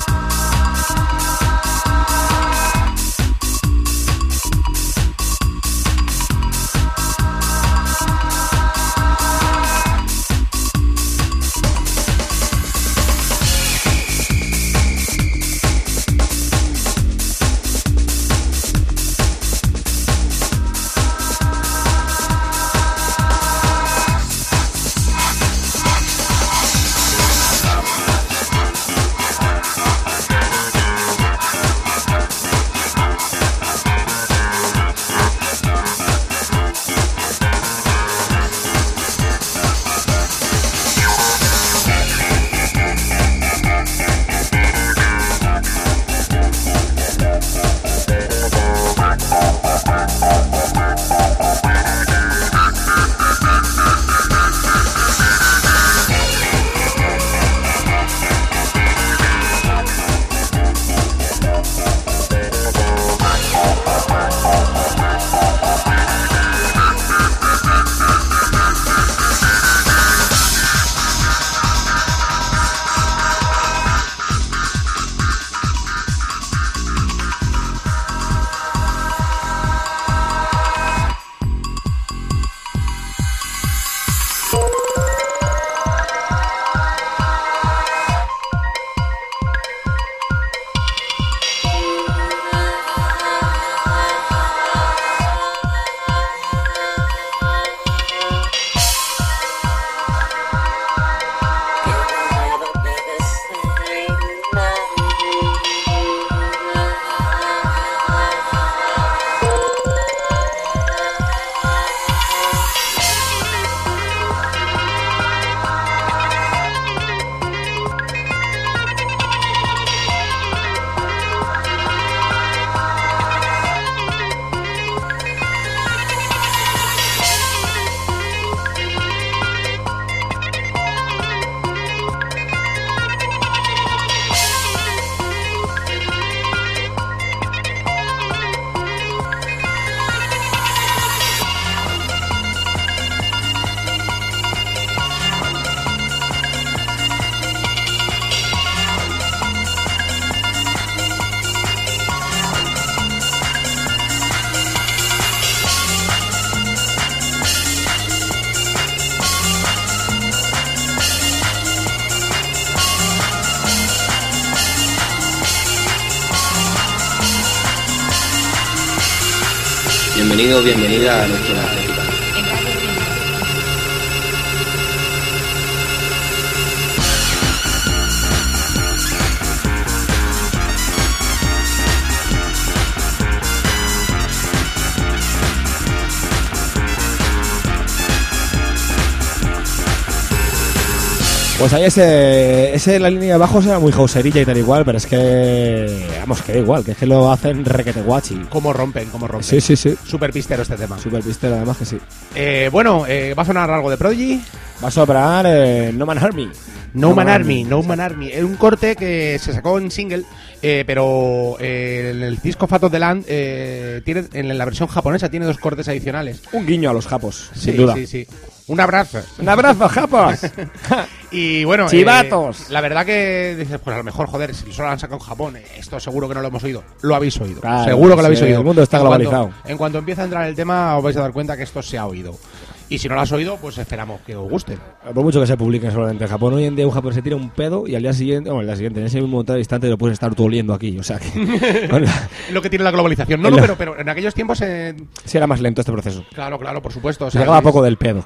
Bienvenido, bienvenida a nuestro Energética. Pues ahí ese, ese la línea de bajos era muy houserilla y tal igual, pero es que, vamos, que da igual, que es que lo hacen requete guachi. Cómo rompen, cómo rompen. Sí, sí, sí. Súper pistero este tema. Super pistero, además que sí. Eh, bueno, eh, ¿va a sonar algo de Prodigy? Va a sobrar eh, No Man Army. No, Man Army, No Man Army. Es un corte que se sacó en single, eh, pero eh, en el disco Fat of the Land, eh, tiene, en la versión japonesa, tiene dos cortes adicionales. Un guiño a los japos, Sí, sin duda. sí, sí. Un abrazo. Un abrazo, japos. Y bueno, Chivatos. eh, la verdad que dices, pues a lo mejor, joder, si solo lo han sacado en Japón, eh, esto seguro que no lo hemos oído. Lo habéis oído. Claro, seguro que lo habéis sí, oído. el mundo está En cuanto- globalizado. en cuanto empieza a entrar el tema, os vais a dar cuenta que esto se ha oído. Y si no lo has oído, pues esperamos que os guste. Por mucho que se publiquen solamente en Japón, hoy en día un japonés se tira un pedo y al día siguiente, bueno, al día siguiente, en ese mismo instante lo puedes estar tú oliendo aquí. O sea que. Con la- Es lo que tiene la globalización. No, Es no, lo- pero, pero en aquellos tiempos, eh, sí, era más lento este proceso. claro, claro, por supuesto. O Se sea, llegaba es- poco del pedo.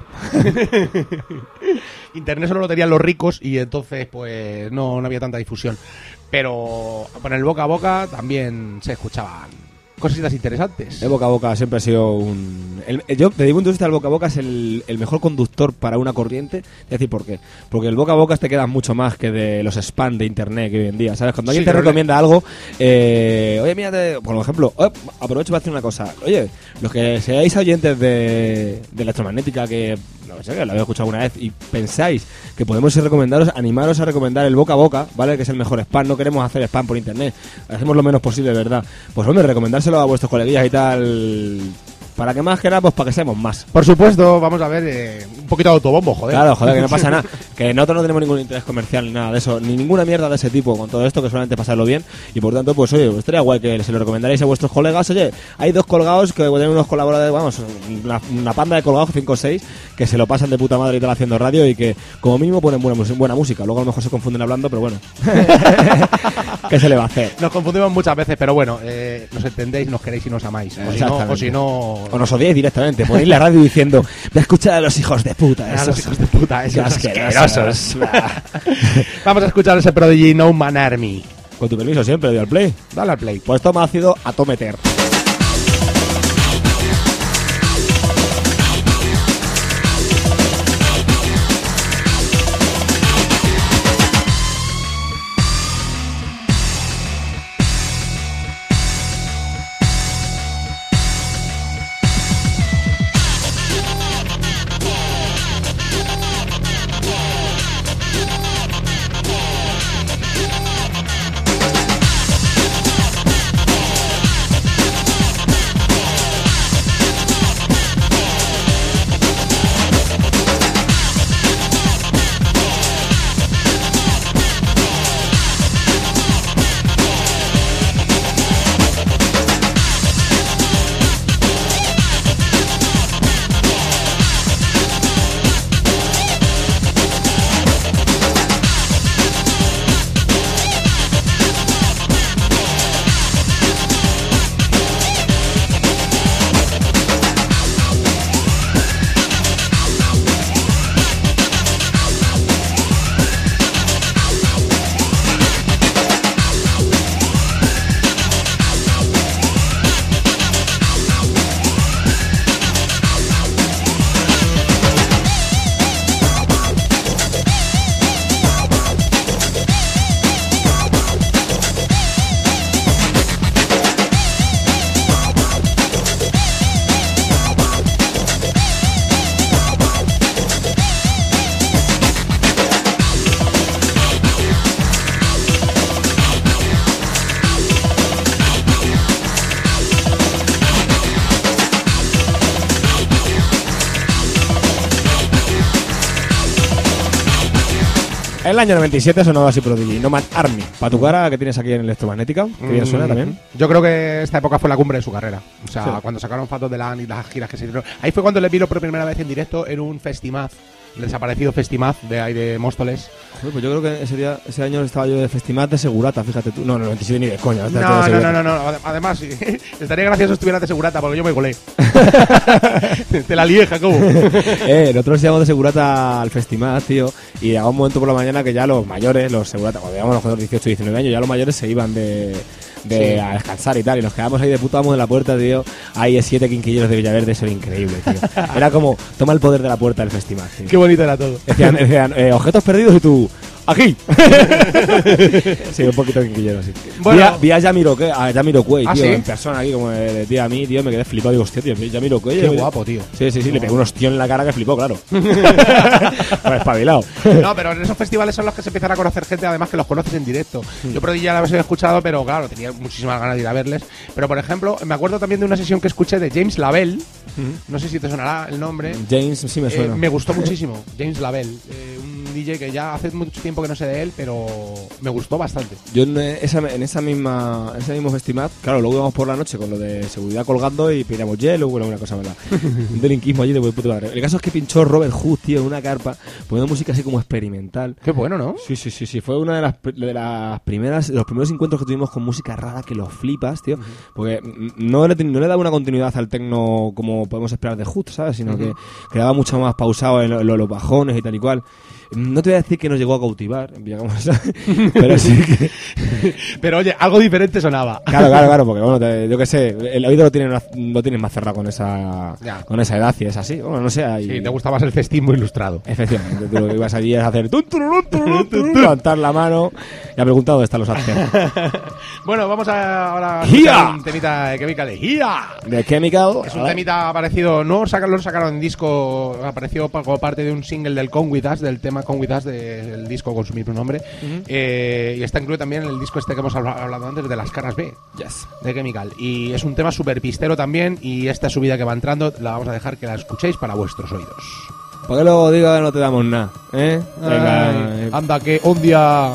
Internet solo lo tenían los ricos y entonces pues no, no había tanta difusión. Pero con el boca a boca también se escuchaban cositas interesantes. El boca a boca siempre ha sido un... el- yo, desde mi punto de vista, el boca a boca es el, el mejor conductor para una corriente. Es decir, ¿por qué? Porque el boca a boca te queda mucho más que de los spam de internet que hoy en día, ¿sabes? Cuando alguien Sí, te pero le- recomienda algo, eh, oye, mira, te- por ejemplo, oh, aprovecho para decir una cosa. Oye, los que seáis oyentes de, de electromagnética, que no sé, que lo habéis escuchado alguna vez, y pensáis que podemos recomendaros, animaros a recomendar el boca a boca, ¿vale? Que es el mejor spam. No queremos hacer spam por internet, hacemos lo menos posible, de verdad. Pues hombre, recomendárselo a vuestros coleguillas y tal, para que más que nada, pues para que seamos más. Por supuesto, vamos a ver eh, un poquito de autobombo, joder. Claro, joder, que no pasa nada. Que nosotros no tenemos ningún interés comercial ni nada de eso, ni ninguna mierda de ese tipo con todo esto, que solamente pasarlo bien. Y por tanto, pues oye, estaría guay que se lo recomendaréis a vuestros colegas. Oye, hay dos colgados que tienen unos colaboradores, vamos, una, una panda de colgados, cinco o seis, que se lo pasan de puta madre y tal haciendo radio y que como mínimo ponen buena, mus- buena música. Luego a lo mejor se confunden hablando, pero bueno. ¿Qué se le va a hacer? Nos confundimos muchas veces, pero bueno, eh, nos entendéis, nos queréis y nos amáis. O si no, Exactamente. o si no... O nos odiáis directamente, ponéis la radio diciendo, voy a escuchar a los hijos de puta. A esos los hijos de puta, esos asquerosos. asquerosos. Vamos a escuchar ese Prodigy No Man Army. Con tu permiso siempre, doy al play. Dale al play. Pues esto me ha sido a tometer. En el año noventa y siete sonaba así Prodigy, No Man Army. Para tu cara, que tienes aquí en Electromagnética, que bien suena Mm, también. Yo creo que esta época fue la cumbre de su carrera. O sea, Sí. cuando sacaron Fat of the Land y las giras que se hicieron. Ahí fue cuando le vi por primera vez en directo en un Festimaz, el desaparecido Festimaz de ahí de Móstoles. Joder, pues yo creo que ese día, ese año estaba yo de Festimat de Segurata, fíjate tú. No, no, noventa y siete ni de coña. No, no, no, no, no. Ade- Además, sí, estaría gracioso si estuvieras de Segurata porque yo me colé. Te la lié, Jacobo. Eh, nosotros íbamos de Segurata al Festimat, tío, y llegaba un momento por la mañana que ya los mayores, los Segurata, cuando íbamos los dieciocho, diecinueve años, ya los mayores se iban de, de Sí. a descansar y tal. Y nos quedamos ahí de puto amo de la puerta, tío. Ahí siete quinquilleros de Villaverde, eso era increíble, tío. Era como, toma el poder de la puerta del festival, tío. Qué bonito era todo. Decían, decían eh, objetos perdidos y tú, aquí. Sí, un poquito quinquillero, sí. Bueno. vi, a, vi a Jamiroquai, a Jamiroquai, ¿Ah, tío, sí? en persona aquí, como de, de tía a mí, tío, me quedé flipado. Digo, hostia, tío, Jamiroquai. Qué eh, guapo, tío. Sí, sí, sí, le pegó un hostión en la cara que flipó, claro. Pues espabilado. No, pero en esos festivales son los que se empiezan a conocer gente, además que los conoces en directo. Yo por ahí ya la había escuchado, pero claro, tenía muchísimas ganas de ir a verles. Pero por ejemplo, me acuerdo también de una sesión que escuché de James Lavelle. No sé si te sonará el nombre. James sí me Eh, suena. me gustó muchísimo, James Lavelle, eh, un D J que ya hace mucho tiempo que no sé de él, pero me gustó bastante. Yo en esa, en esa misma en ese mismo festival, claro, luego íbamos por la noche con lo de seguridad colgando y pedíamos hielo, bueno, una cosa mala. Un delinquismo allí de puta madre. El caso es que pinchó Robert Hood, tío, en una carpa, poniendo música así como experimental. Qué bueno, ¿no? Sí, sí, sí, sí, fue una de las, pr- de las primeras, de los primeros encuentros que tuvimos con música rara que los flipas, tío, porque mm, no le, no le daba una continuidad al techno como podemos esperar de Hood, ¿sabes? Sino que quedaba mucho más pausado en, lo- en lo- los bajones y tal y cual. No te voy a decir que nos llegó a cautivar, digamos, ¿sabes? Pero sí que... Pero oye, algo diferente sonaba. Claro, claro, claro, porque bueno, te- yo qué sé, el oído lo tienen, lo tienes más cerrado con esa, Ya. con esa edad y es así, bueno, no sé, ahí... Sí, te gusta más el festismo ilustrado. Efectivamente, tú lo que ibas allí es hacer tun, tururú, tururú, tururú, levantar la mano y ha preguntado dónde están los acciones. Bueno, vamos a ahora a ¡Gia! escuchar un temita de Chemical de Gia. The Chemical. Es un temita aparecido, no sacaron, lo sacaron en disco, apareció pa- como parte de un single del Come With Us, del tema Come With Us, del disco con su mismo nombre. Eh, y está incluido también en el disco este que hemos habla- hablado antes, de las caras B, Yes. de Chemical. Y es un tema súper pistero también, y esta subida que va entrando la vamos a dejar que la escuchéis para vuestros oídos. ¿Por qué luego diga que no te damos nada? ¿Eh? Venga, Ay, eh, anda, que un día...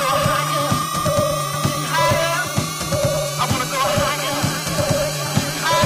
I wanna go higher.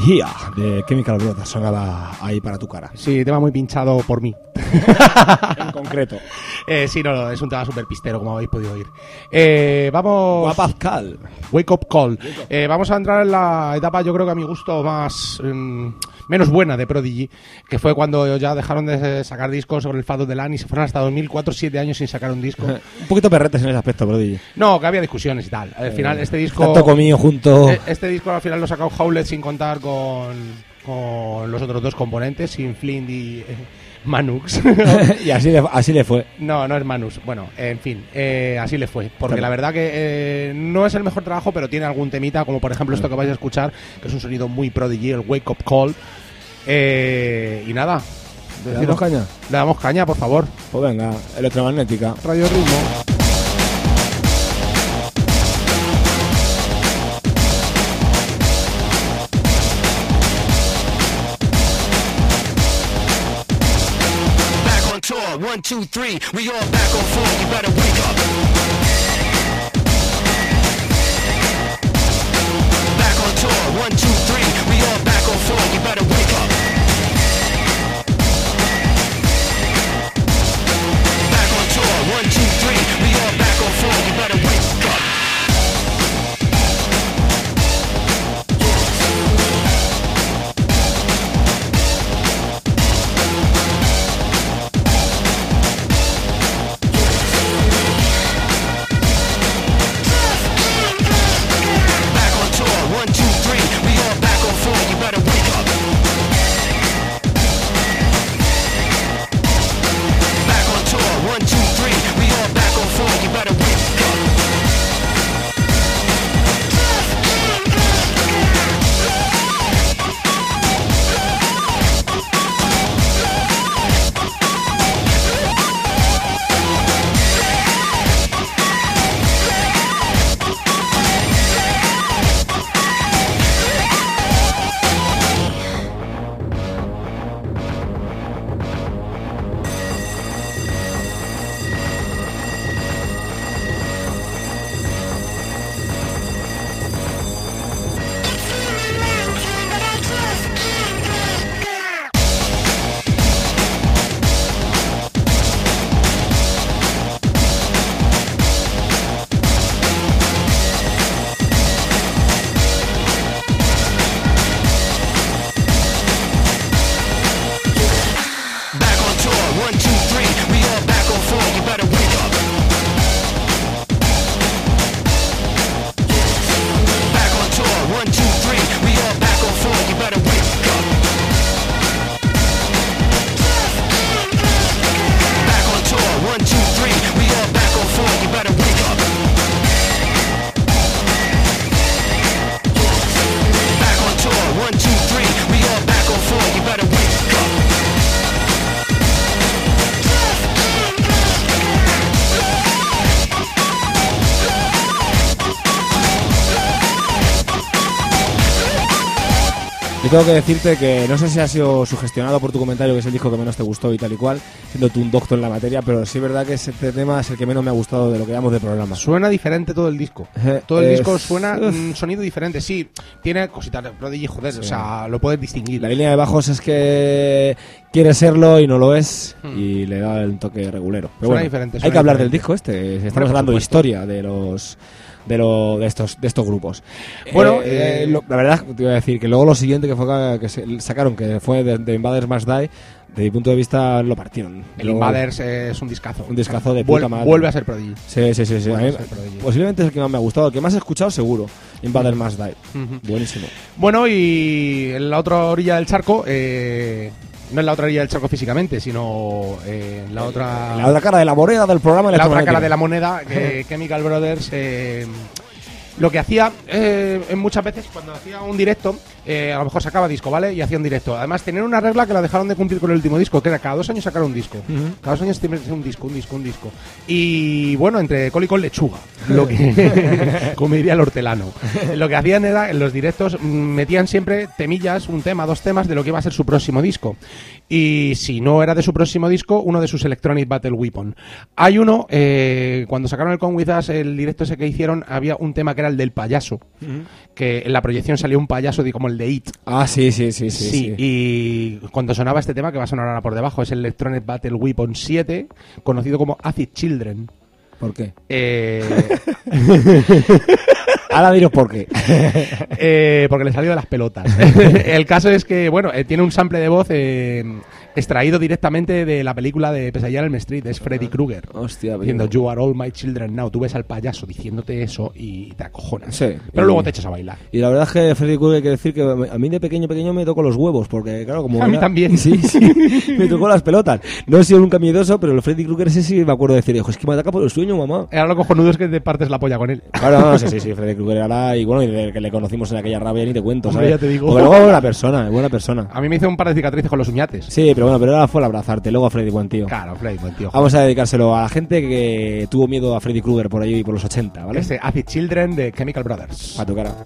Yeah, de Chemical Brothers sonaba ahí para tu cara. Sí, tema muy pinchado por mí. En concreto. Eh, sí, no, no, es un tema súper pistero, como habéis podido oír. Eh, vamos... Guapazcal. Wake Up Call. Eh, vamos a entrar en la etapa, yo creo que a mi gusto, más... mm, menos buena de Prodigy, que fue cuando ya dejaron de sacar discos sobre el Fado of the Land y se fueron hasta dos mil cuatro, siete años sin sacar un disco. Un poquito perretes en ese aspecto, Prodigy. No, que había discusiones y tal. Al final, este disco... Tanto comido junto... Eh, Este disco al final lo sacó Howlett sin contar con, con los otros dos componentes, sin Flint y eh, Manux. y así le, así le fue. No, no es Manus. Bueno, en fin, eh, así le fue. Porque Claro. la verdad que eh, no es el mejor trabajo, pero tiene algún temita, como por ejemplo esto que vais a escuchar, que es un sonido muy Prodigy, el Wake Up Call. Eh, y nada. ¿Le damos caña? Le damos caña, por favor. Pues venga, electromagnética. Radio Ritmo. Back on tour, one, two, three, we all back on four, you better wake up. Back on tour, one, two, three, we all back on four, you better wake up. Back on tour, one, two, three, we all back on four, you better wake up. Back on tour, one, two, three, we all back on four, you better wake up. Back on tour, one, two, three, we all back on four, you better wake up. Back on tour, one, two, three, we all back on four, you better wake up. Back on tour, one, two, three, we all back on four, you better wake up. Back on tour, one, two, three, we all back on four, you better wake up. Back on tour, one, two, three, we all back on four, you better wake up. Yo tengo que decirte que no sé si has sido sugestionado por tu comentario, que es el disco que menos te gustó y tal y cual, siendo tú un doctor en la materia, pero sí es verdad que este tema es el que menos me ha gustado de lo que llevamos de programa. Suena diferente todo el disco. Eh, Todo el eh, disco suena uf. un sonido diferente. Sí, tiene cositas de Prodigy, joder, Sí. o sea, lo puedes distinguir. La línea de bajos es que quiere serlo y no lo es, Hmm. y le da el toque regulero. Pero Suena bueno, diferente, hay suena que hablar del diferente. disco este, estamos por hablando de supuesto. historia de los... De, lo, de estos de estos grupos. Bueno, Eh, eh, lo- la verdad te iba a decir que luego lo siguiente que fue que, que se- sacaron, que fue de, de Invaders Must Die, de mi punto de vista lo partieron. El Luego- Invaders eh, es un discazo. Un discazo de Vuel- puta madre. Vuelve a ser Prodigy. Sí, sí, sí. sí. A Vuelve mí- a ser Prodigy. posiblemente es el que más me ha gustado, el que más he escuchado seguro. Invaders Must Die. Ujú. Buenísimo. Bueno, y en la otra orilla del charco, eh, no en la otra orilla del charco físicamente, sino eh, en la otra... La otra cara de la moneda del programa la otra electromagnético. cara de la moneda, que Chemical Brothers eh, lo que hacía eh, en muchas veces cuando hacía un directo, eh, a lo mejor sacaba disco, ¿vale? Y hacía un directo. Además, tenían una regla que la dejaron de cumplir con el último disco, que era cada dos años sacar un disco. Ujú. Cada dos años tiene que ser un disco, un disco, un disco. Y bueno, entre col y col lechuga. lo que, como diría el hortelano, lo que hacían era, en los directos, mm, metían siempre temillas, un tema, dos temas de lo que iba a ser su próximo disco. Y si no era de su próximo disco, uno de sus Electronic Battle Weapon. Hay uno, eh, cuando sacaron el Come With Us, el directo ese que hicieron, había un tema que era el del payaso, que en la proyección salió un payaso de, como el de It. Ah, sí, sí, sí, sí. Sí, sí. y cuando sonaba este tema, que va a sonar ahora por debajo, es el Electronic Battle Weapon siete, conocido como Acid Children. ¿Por qué? Eh, Ahora diros por qué. eh, porque le salió de las pelotas. El caso es que, bueno, eh, tiene un sample de voz eh, extraído directamente de la película de Pesadilla en Elm Street, es Freddy Krueger. Hostia, Diciendo, you are all my children now. Tú ves al payaso diciéndote eso y te acojonas. Sí. Pero Y- luego te echas a bailar. Y la verdad es que Freddy Krueger, hay que decir que a mí de pequeño pequeño me tocó los huevos, porque claro, como A mí era- también. Sí, sí, me tocó las pelotas. No he sido nunca miedoso, pero el Freddy Krueger ese sí me acuerdo de decir, hijo, es que me ataca por el sueño, mamá. Ahora lo cojonudo es que te partes la polla con él. Claro, no, sí, sí, sí, Freddy Krueger ahora, y bueno, y de que le conocimos en aquella rabia ni te cuento, Hombre, ¿sabes? ya te digo. Porque luego es buena persona, es buena persona. A mí me hizo un par de cicatrices con los uñates. Sí, pero bueno, pero ahora fue el abrazarte, luego a Freddy, buen tío. Claro, Freddy, buen tío. Vamos a dedicárselo a la gente que tuvo miedo a Freddy Krueger por ahí por los ochenta, ¿vale? Este Acid Children de Chemical Brothers. A tu cara.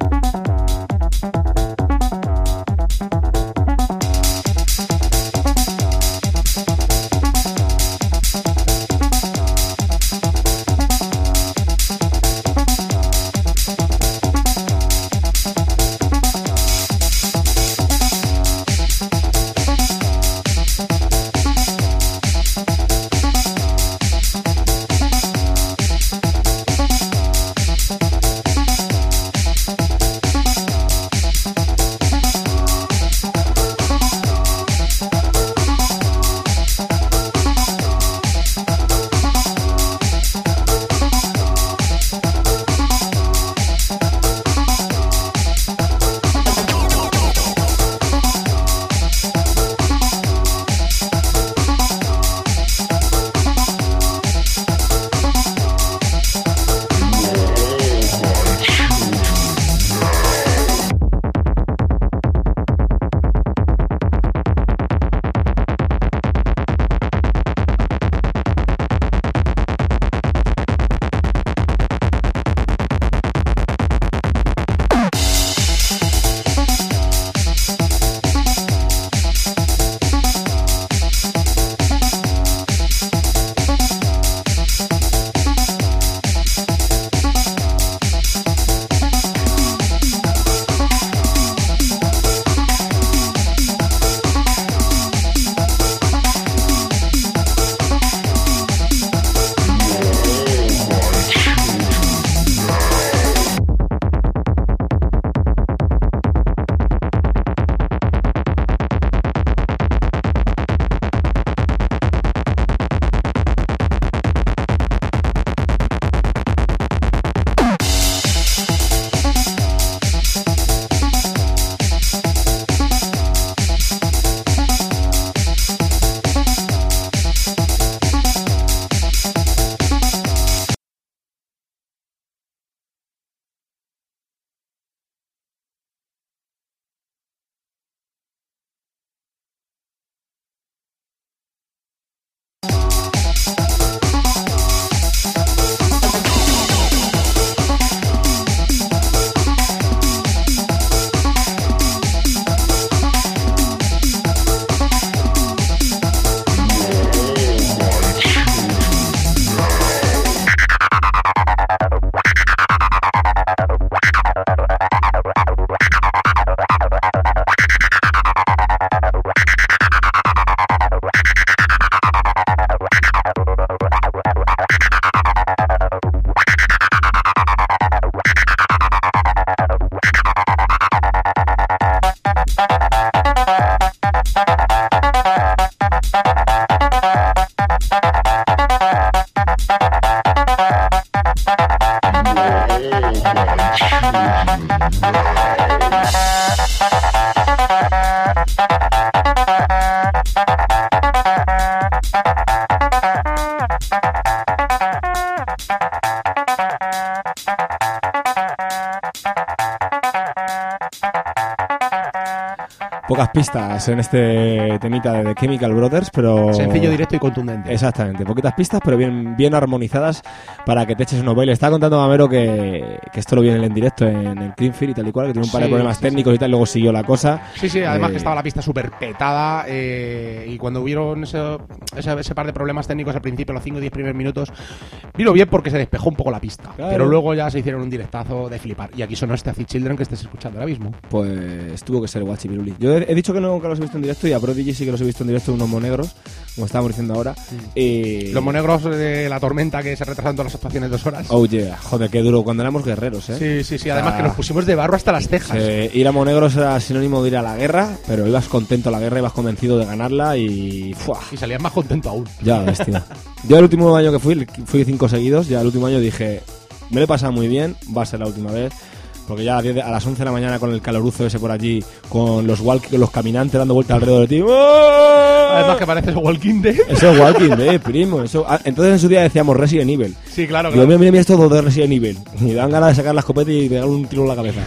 pocas pistas en este temita de The Chemical Brothers, pero... Sencillo, directo y contundente. Exactamente, poquitas pistas, pero bien, bien armonizadas para que te eches unos bailes. Estaba contando Gamero que, que esto lo viene en directo en el Greenfield y tal y cual, que tiene un par de Sí, problemas sí, técnicos sí. y tal, y luego siguió la cosa. Sí, sí, además Eh, que estaba la pista súper petada eh, y cuando hubieron ese, ese, ese par de problemas técnicos al principio, los cinco o diez primeros minutos, vino bien porque se despejó un poco la pista. Claro. Pero luego ya se hicieron un directazo de flipar. Y aquí sonó este Acid Children que estés escuchando ahora mismo. Pues tuvo que ser Guachi Piruli. Yo he, he dicho que nunca los he visto en directo y a Prodigy sí que los he visto en directo, unos monegros, como estábamos diciendo ahora. Y... Los monegros de la tormenta que se retrasaron todas las actuaciones dos horas. Oh yeah, joder, qué duro cuando éramos guerreros, ¿eh? Sí, sí, sí. Además Ah. que nos pusimos de barro hasta las cejas. Eh, ir a Monegros era sinónimo de ir a la guerra, pero ibas contento a la guerra, ibas convencido de ganarla y... ¡fua! Y salías más contento aún. Ya, bestia. Yo el último año que fui, fui cinco seguidos, ya el último año dije, me lo he pasado muy bien, va a ser la última vez. Porque ya a, diez de- a las once de la mañana con el caloruzo ese por allí, con los walk, los caminantes dando vueltas alrededor de ti. ¡oh! Además que pareces Walking Dead. Eso es Walking Dead, primo. Eso... ah, entonces en su día decíamos Resident Evil. Sí, claro, Digo, claro. mira, mira, mira esto de Resident Evil. Y dan ganas de sacar la escopeta y pegar un tiro en la cabeza.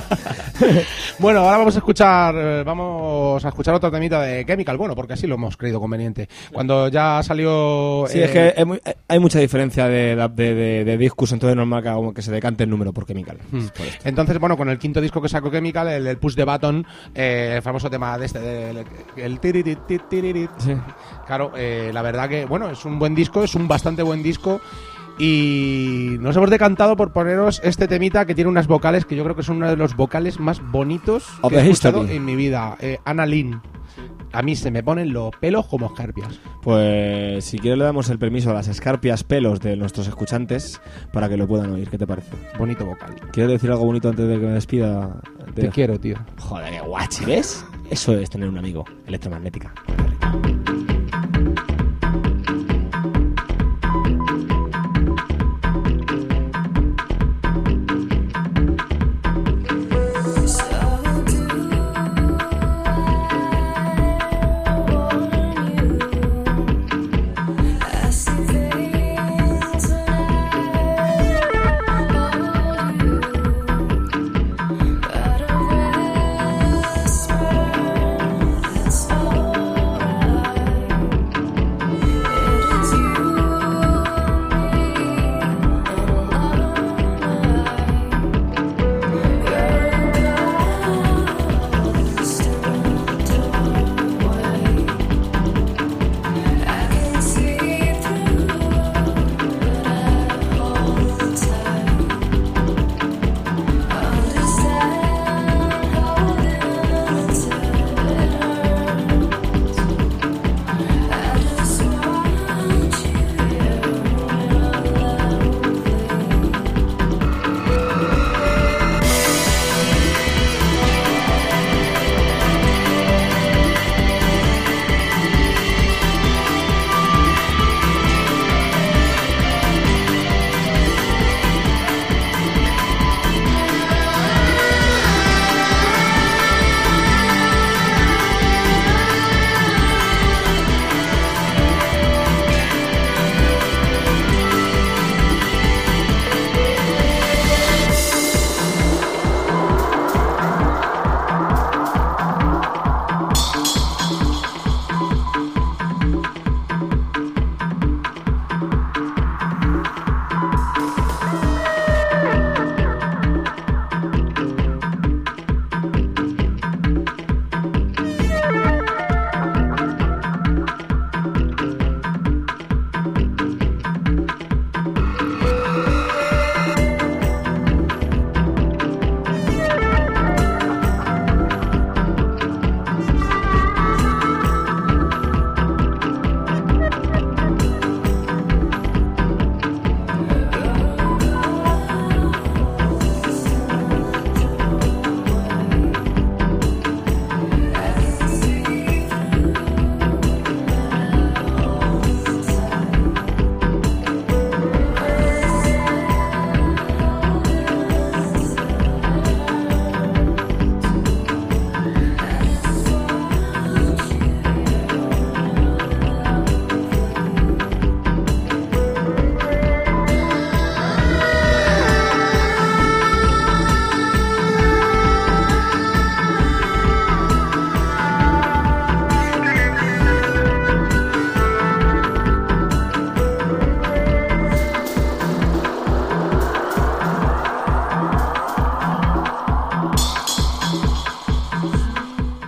Bueno, ahora vamos a escuchar eh, vamos a escuchar otro temita de Chemical, bueno, porque así lo hemos creído conveniente. Cuando ya salió... Sí, eh, es que hay, muy- hay mucha diferencia de, de, de, de discos, entonces es normal que, haga- que se decante el número por Chemical. Hmm. Por esto. Entonces, bueno, con el quinto disco que sacó Chemical, el, el Push the Button, eh, el famoso tema de este, del el tiririt, tiririt. Sí. Claro, eh, la verdad que, bueno, es un buen disco, es un bastante buen disco. Y nos hemos decantado por poneros este temita que tiene unas vocales que yo creo que son uno de los vocales más bonitos Of que he the escuchado history. en mi vida. Eh, Anna Lynn. A mí se me ponen los pelos como escarpias. Pues si quieres le damos el permiso a las escarpias pelos de nuestros escuchantes para que lo puedan oír. ¿Qué te parece? Bonito vocal. ¿Quieres decir algo bonito antes de que me despida? De- Te quiero, tío. Joder, qué guachi, ¿ves? Eso es tener un amigo. Electromagnética. It's alright.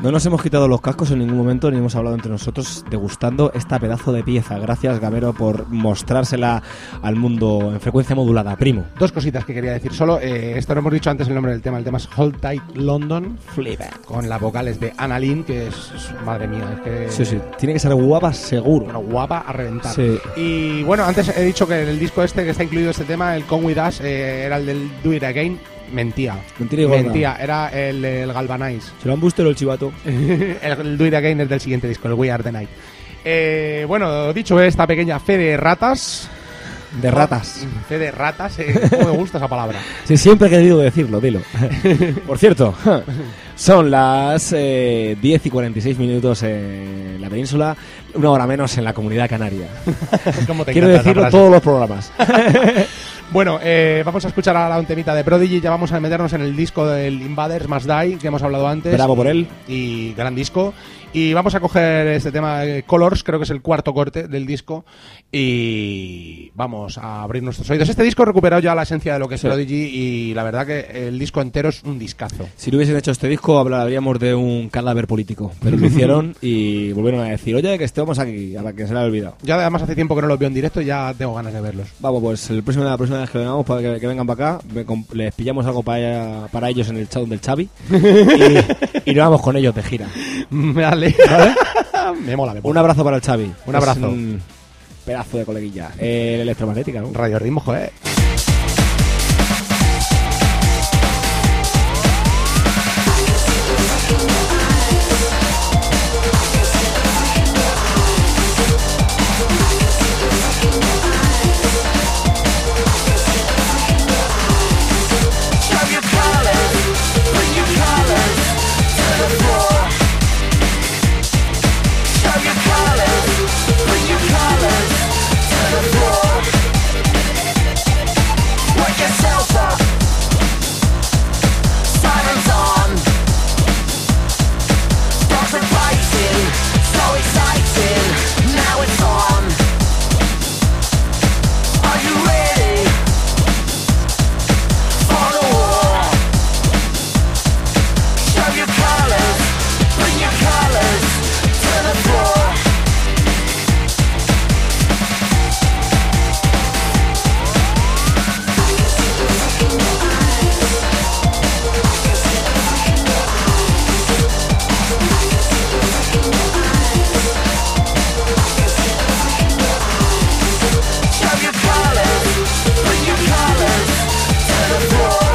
No nos hemos quitado los cascos en ningún momento ni hemos hablado entre nosotros degustando esta pedazo de pieza. Gracias, Gamero, por mostrársela al mundo en frecuencia modulada. Primo. Dos cositas que quería decir solo. Eh, esto lo hemos dicho antes el nombre del tema. El tema es Hold Tight London. Flipa. Con las vocales de Anna Lynn, que es, es- madre mía, es que... Sí, sí. Tiene que ser guapa seguro. Bueno, guapa a reventar. Sí. Y bueno, antes he dicho que el disco este que está incluido este tema, el Come With Us, eh, era el del Do It Again. Mentía. Mentira y gorda. Mentía, era el, el Galvanize. ¿Se lo han visto el chivato? el, el Do It Again es del siguiente disco, el We Are The Night. Eh, bueno, dicho esta pequeña fe de ratas... De ratas. Fe de ratas, eh, cómo me gusta esa palabra. Sí, siempre he querido decirlo, dilo. Por cierto, son las eh, diez y cuarenta y seis minutos en la península, una hora menos en la Comunidad Canaria. ¿Cómo te Quiero encanta esa decirlo frase? todos los programas. Bueno, eh, vamos a escuchar ahora un temita de Prodigy. Ya vamos a meternos en el disco del Invaders Must Die, que hemos hablado antes. Bravo por él. Y gran disco. Y vamos a coger este tema de Colors, creo que es el cuarto corte del disco. Y vamos a abrir nuestros oídos. Este disco ha recuperado ya la esencia de lo que es Sí. Prodigy. Y la verdad que el disco entero es un discazo. Si no hubiesen hecho este disco, hablaríamos de un cadáver político. Pero lo hicieron y volvieron a decir, oye, que estemos aquí, a la que se le ha olvidado. Ya además hace tiempo que no los veo en directo y ya tengo ganas de verlos. Vamos, pues el próximo, la próxima vez que vengamos, para que, que vengan para acá, me comp- les pillamos algo para, para ellos en el chat del Xavi y, y nos vamos con ellos de gira. Vale. me mola, me mola. Un abrazo para el Xavi. Un abrazo. Es un pedazo de coleguilla. Eh, electromagnética, ¿no? Radio Ritmo, joder. Show your colors, bring your colors to the floor. Show your colors, bring your colors to the floor. Wake yourself up. Sirens on. Dogs are biting, so exciting. Now it's on. Are you ready? For the war. Show your colors, bring your colors to the floor. Show your colors, bring your colors to the floor.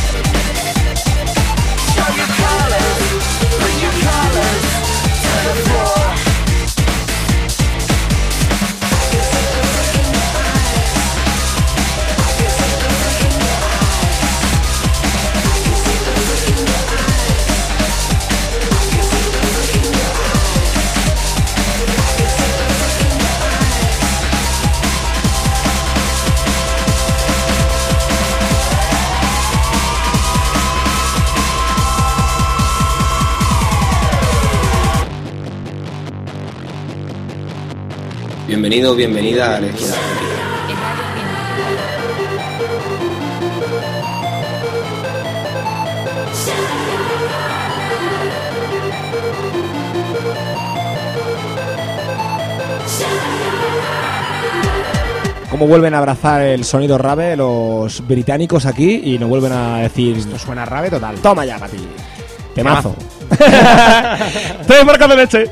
Show your colors, bring your colors to the floor. Bienvenido, bienvenida a Electro. Cómo vuelven a abrazar el sonido rave los británicos aquí y nos vuelven a decir, Esto suena rave total. toma ya, Gati. Temazo. Temazo. Estoy marcando leche.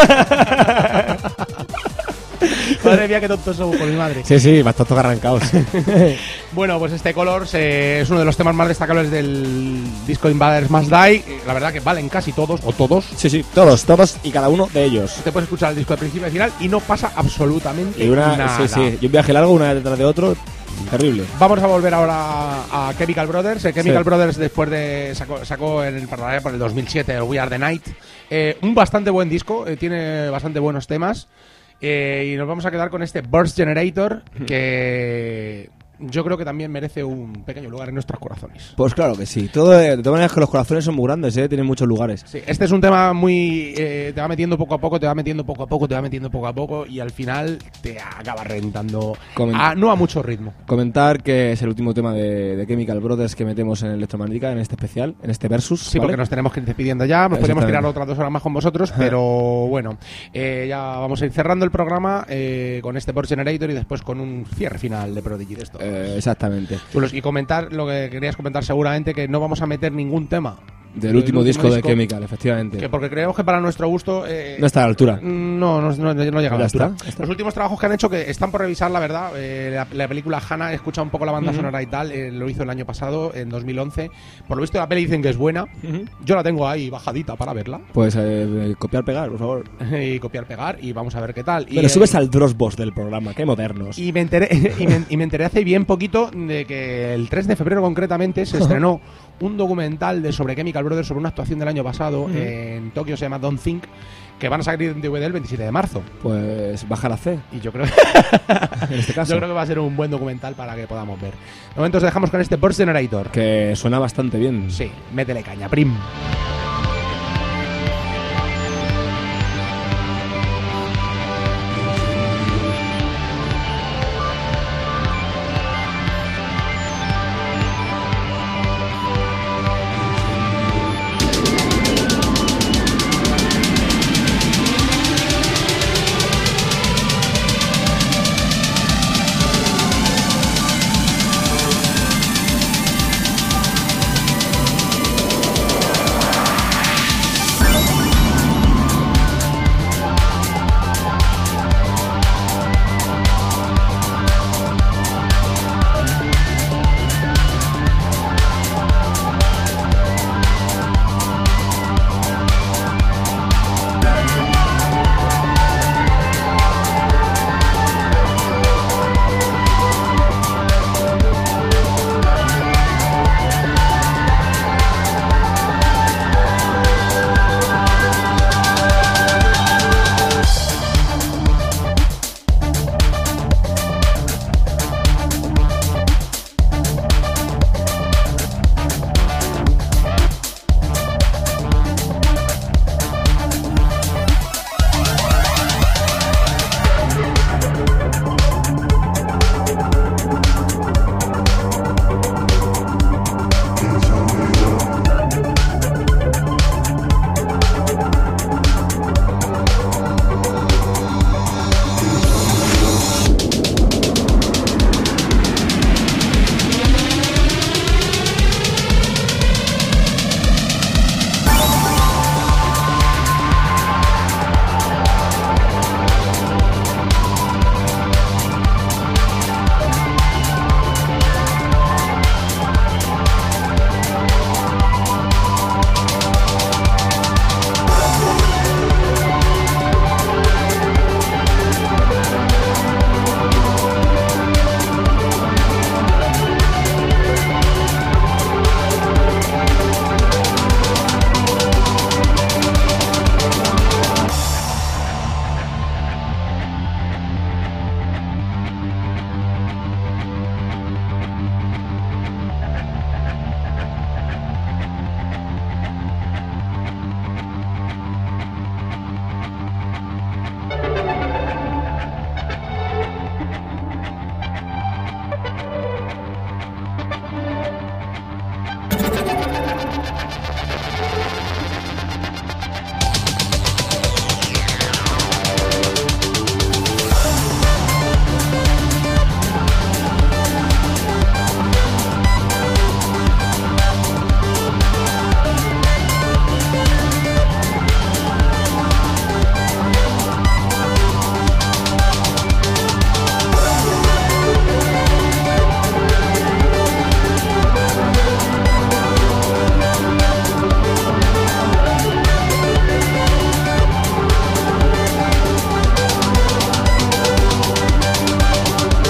Madre mía, qué tontos somos por mi madre. Sí, sí, bastante arrancados. Bueno, pues este Colors eh, es uno de los temas más destacables del disco Invaders Must Die. La verdad que valen casi todos, o todos. Sí, sí, todos, todos y cada uno de ellos. Te puedes escuchar el disco de principio a final y no pasa absolutamente Y una, nada. sí, sí, y un viaje largo, una detrás de otro, terrible. Vamos a volver ahora a Chemical Brothers. Eh, Chemical Sí. Brothers después de sacó, sacó en el para por el dos mil siete el We Are The Night. Eh, un bastante buen disco, eh, tiene bastante buenos temas. Eh, y nos vamos a quedar con este Burst Generator que yo creo que también merece un pequeño lugar en nuestros corazones. Pues claro que sí. Todo, de todas maneras que los corazones son muy grandes, ¿eh? Tienen muchos lugares. Sí, este es un tema muy... Eh, te va metiendo poco a poco, te va metiendo poco a poco, te va metiendo poco a poco y al final te acaba reventando. Comen- a- no a mucho ritmo. Comentar que es el último tema de, de Chemical Brothers que metemos en Electromagnética, en este especial, en este versus. Sí, ¿vale? porque nos tenemos que ir despidiendo ya. Nos podríamos Exactamente. tirar otras dos horas más con vosotros, pero bueno, eh, ya vamos a ir cerrando el programa eh, con este Board Generator y después con un cierre final de Prodigy de esto. Eh, exactamente. Chulos. Y comentar lo que querías comentar seguramente, que no vamos a meter ningún tema Del último disco de Chemical, efectivamente. que porque creemos que para nuestro gusto eh, No está a la altura. no, no, no, no llega a Ya la altura. está, ya está. Los últimos trabajos que han hecho, que están por revisar, la verdad, eh, la, la película Hannah, he escuchado un poco la banda Ujú. sonora y tal, eh, lo hizo el año pasado, en dos mil once. Por lo visto la peli dicen que es buena. Yo la tengo ahí bajadita para verla Pues eh, copiar, pegar, por favor. y copiar, pegar y vamos a ver qué tal. Y, Pero eh, subes al Drossbox del programa, qué modernos. Y me enteré y me, y me enteré hace bien poquito de que el tres de febrero concretamente se estrenó un documental de sobre Chemical Brothers, sobre una actuación del año pasado Ujú. en Tokio, se llama Don't Think, que van a salir en D V D el veintisiete de marzo. Pues baja la C, Y yo creo, en este caso. yo creo que va a ser un buen documental para que podamos ver. De momento os dejamos con este Burst Generator. Que suena bastante bien. Sí, métele caña, prim.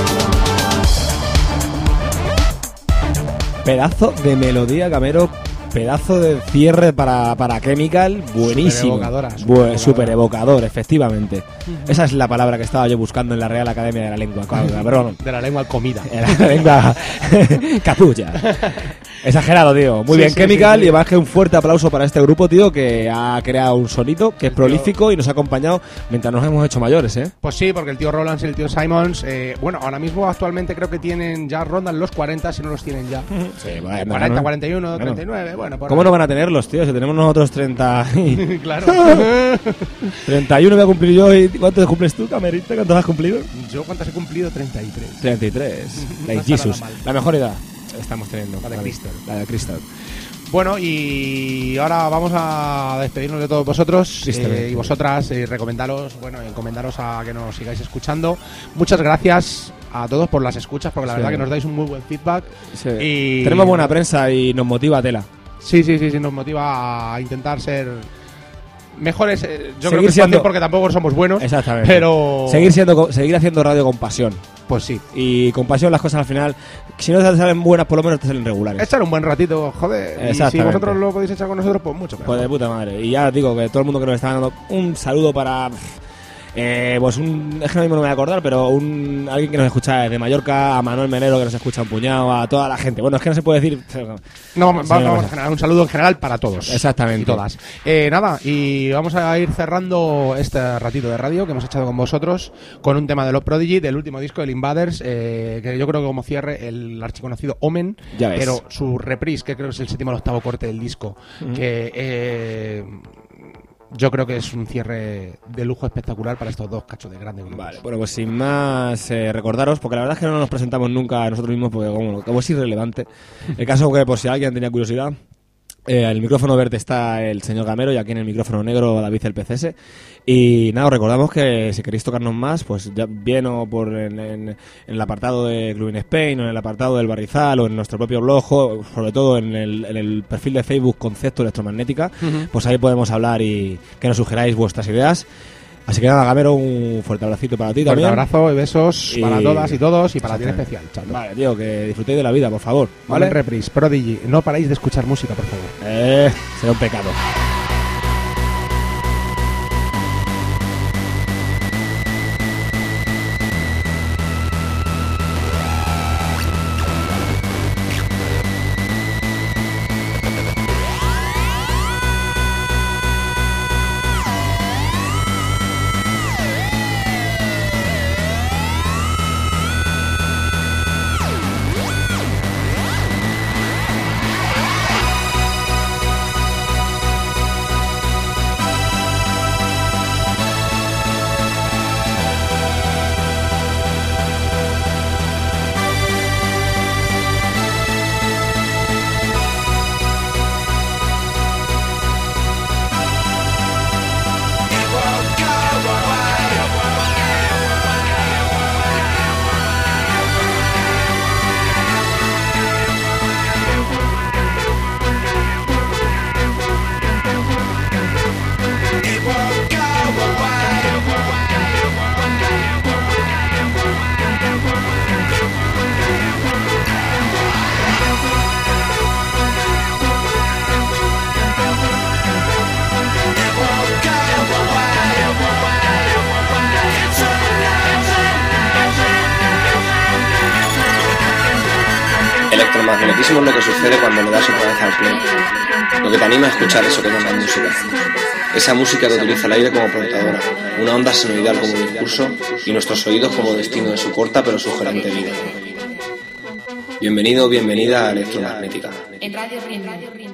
Pedazo de melodía, Gamero. pedazo de cierre para, para Chemical, buenísimo. Superevocadora, Bu- superevocadora. Super evocador, efectivamente. Esa es la palabra que estaba yo buscando en la Real Academia de la Lengua. Cabrón. De la lengua comida. La lengua capulla. Exagerado, tío. Muy Sí, bien, sí, Chemical. sí, sí. Y además que un fuerte aplauso para este grupo, tío, que ha creado un sonido que es prolífico y nos ha acompañado mientras nos hemos hecho mayores, ¿eh? Pues sí, porque el tío Rollins y el tío Simons, eh, bueno, ahora mismo actualmente creo que tienen ya rondan los cuarenta, si no los tienen ya. Sí, cuarenta, cuarenta y uno, Bueno. treinta y nueve, bueno, por ¿Cómo ahí. no van a tenerlos, tío? Si tenemos nosotros treinta y... Claro. treinta y uno voy a cumplir yo. ¿Y cuántos cumples tú, Camerita? ¿Cuántos has cumplido? Yo cuántas he cumplido, treinta y tres. treinta y tres. No Like está nada Jesus. mal. La mejor edad estamos teniendo. La de Crystal. La de Crystal. Bueno, y ahora vamos a despedirnos de todos vosotros Tristemente. eh, y vosotras, y recomendaros, bueno, encomendaros a que nos sigáis escuchando. Muchas gracias a todos por las escuchas, porque la Sí. verdad que nos dais un muy buen feedback. Sí. Y Tenemos buena prensa y nos motiva tela. Sí, sí, sí, sí, nos motiva a intentar ser mejores. eh, Yo creo Seguir que es siendo- fácil porque tampoco somos buenos. Exactamente. Pero Seguir siendo, co- seguir haciendo radio con pasión. Pues sí. Y con pasión las cosas al final, si no te salen buenas, por lo menos te salen regulares. Echar un buen ratito, joder. Y si Exactamente. vosotros lo podéis echar con nosotros, pues mucho mejor. Pues de puta madre. Y ya digo que todo el mundo que nos está dando un saludo para... Eh, pues un, es que ahora mismo no me voy a acordar, pero un alguien que nos escucha desde Mallorca, a Manuel Menero que nos escucha un puñado, a toda la gente. Bueno, es que no se puede decir... No, vamos, Sí, vamos vamos. a generar un saludo en general para todos. Exactamente. Y todas. Eh, nada, y vamos a ir cerrando este ratito de radio que hemos echado con vosotros con un tema de Love Prodigy, del último disco del Invaders, eh, que yo creo que como cierre el archiconocido Omen, Ya ves. pero su reprise, que creo que es el séptimo o el octavo corte del disco, que eh, yo creo que es un cierre de lujo espectacular para estos dos cachos de grandes grupos. Vale, bueno, pues sin más, eh, recordaros, porque la verdad es que no nos presentamos nunca a nosotros mismos, porque como, como es irrelevante. El caso que, por si alguien tenía curiosidad, eh, el micrófono verde está el señor Gamero y aquí en el micrófono negro David el P C S. Y nada, os recordamos que si queréis tocarnos más, pues ya bien o por en, en- en el apartado de Club in Spain o en el apartado del Barrizal o en nuestro propio blog, o sobre todo en el, en el perfil de Facebook Concepto Electromagnética, pues ahí podemos hablar y que nos sugeráis vuestras ideas. Así que nada, Gamero, un fuerte abracito para ti Un fuerte también. abrazo y besos Y- para todas y todos y para ti en Exactamente. especial, chato. Vale, tío, que disfrutéis de la vida, por favor. ¿Vale? ¿Vale? Reprise, Prodigy, no paráis de escuchar música, por favor. Eh, será un pecado. Electromagnetismo es lo que sucede cuando le das otra vez al play. Lo que te anima a escuchar eso que llaman música. Esa música que utiliza el aire como portadora, una onda senoidal como discurso y nuestros oídos como destino de su corta pero sugerente vida. Bienvenido o bienvenida a Electromagnética. En Radio Rin.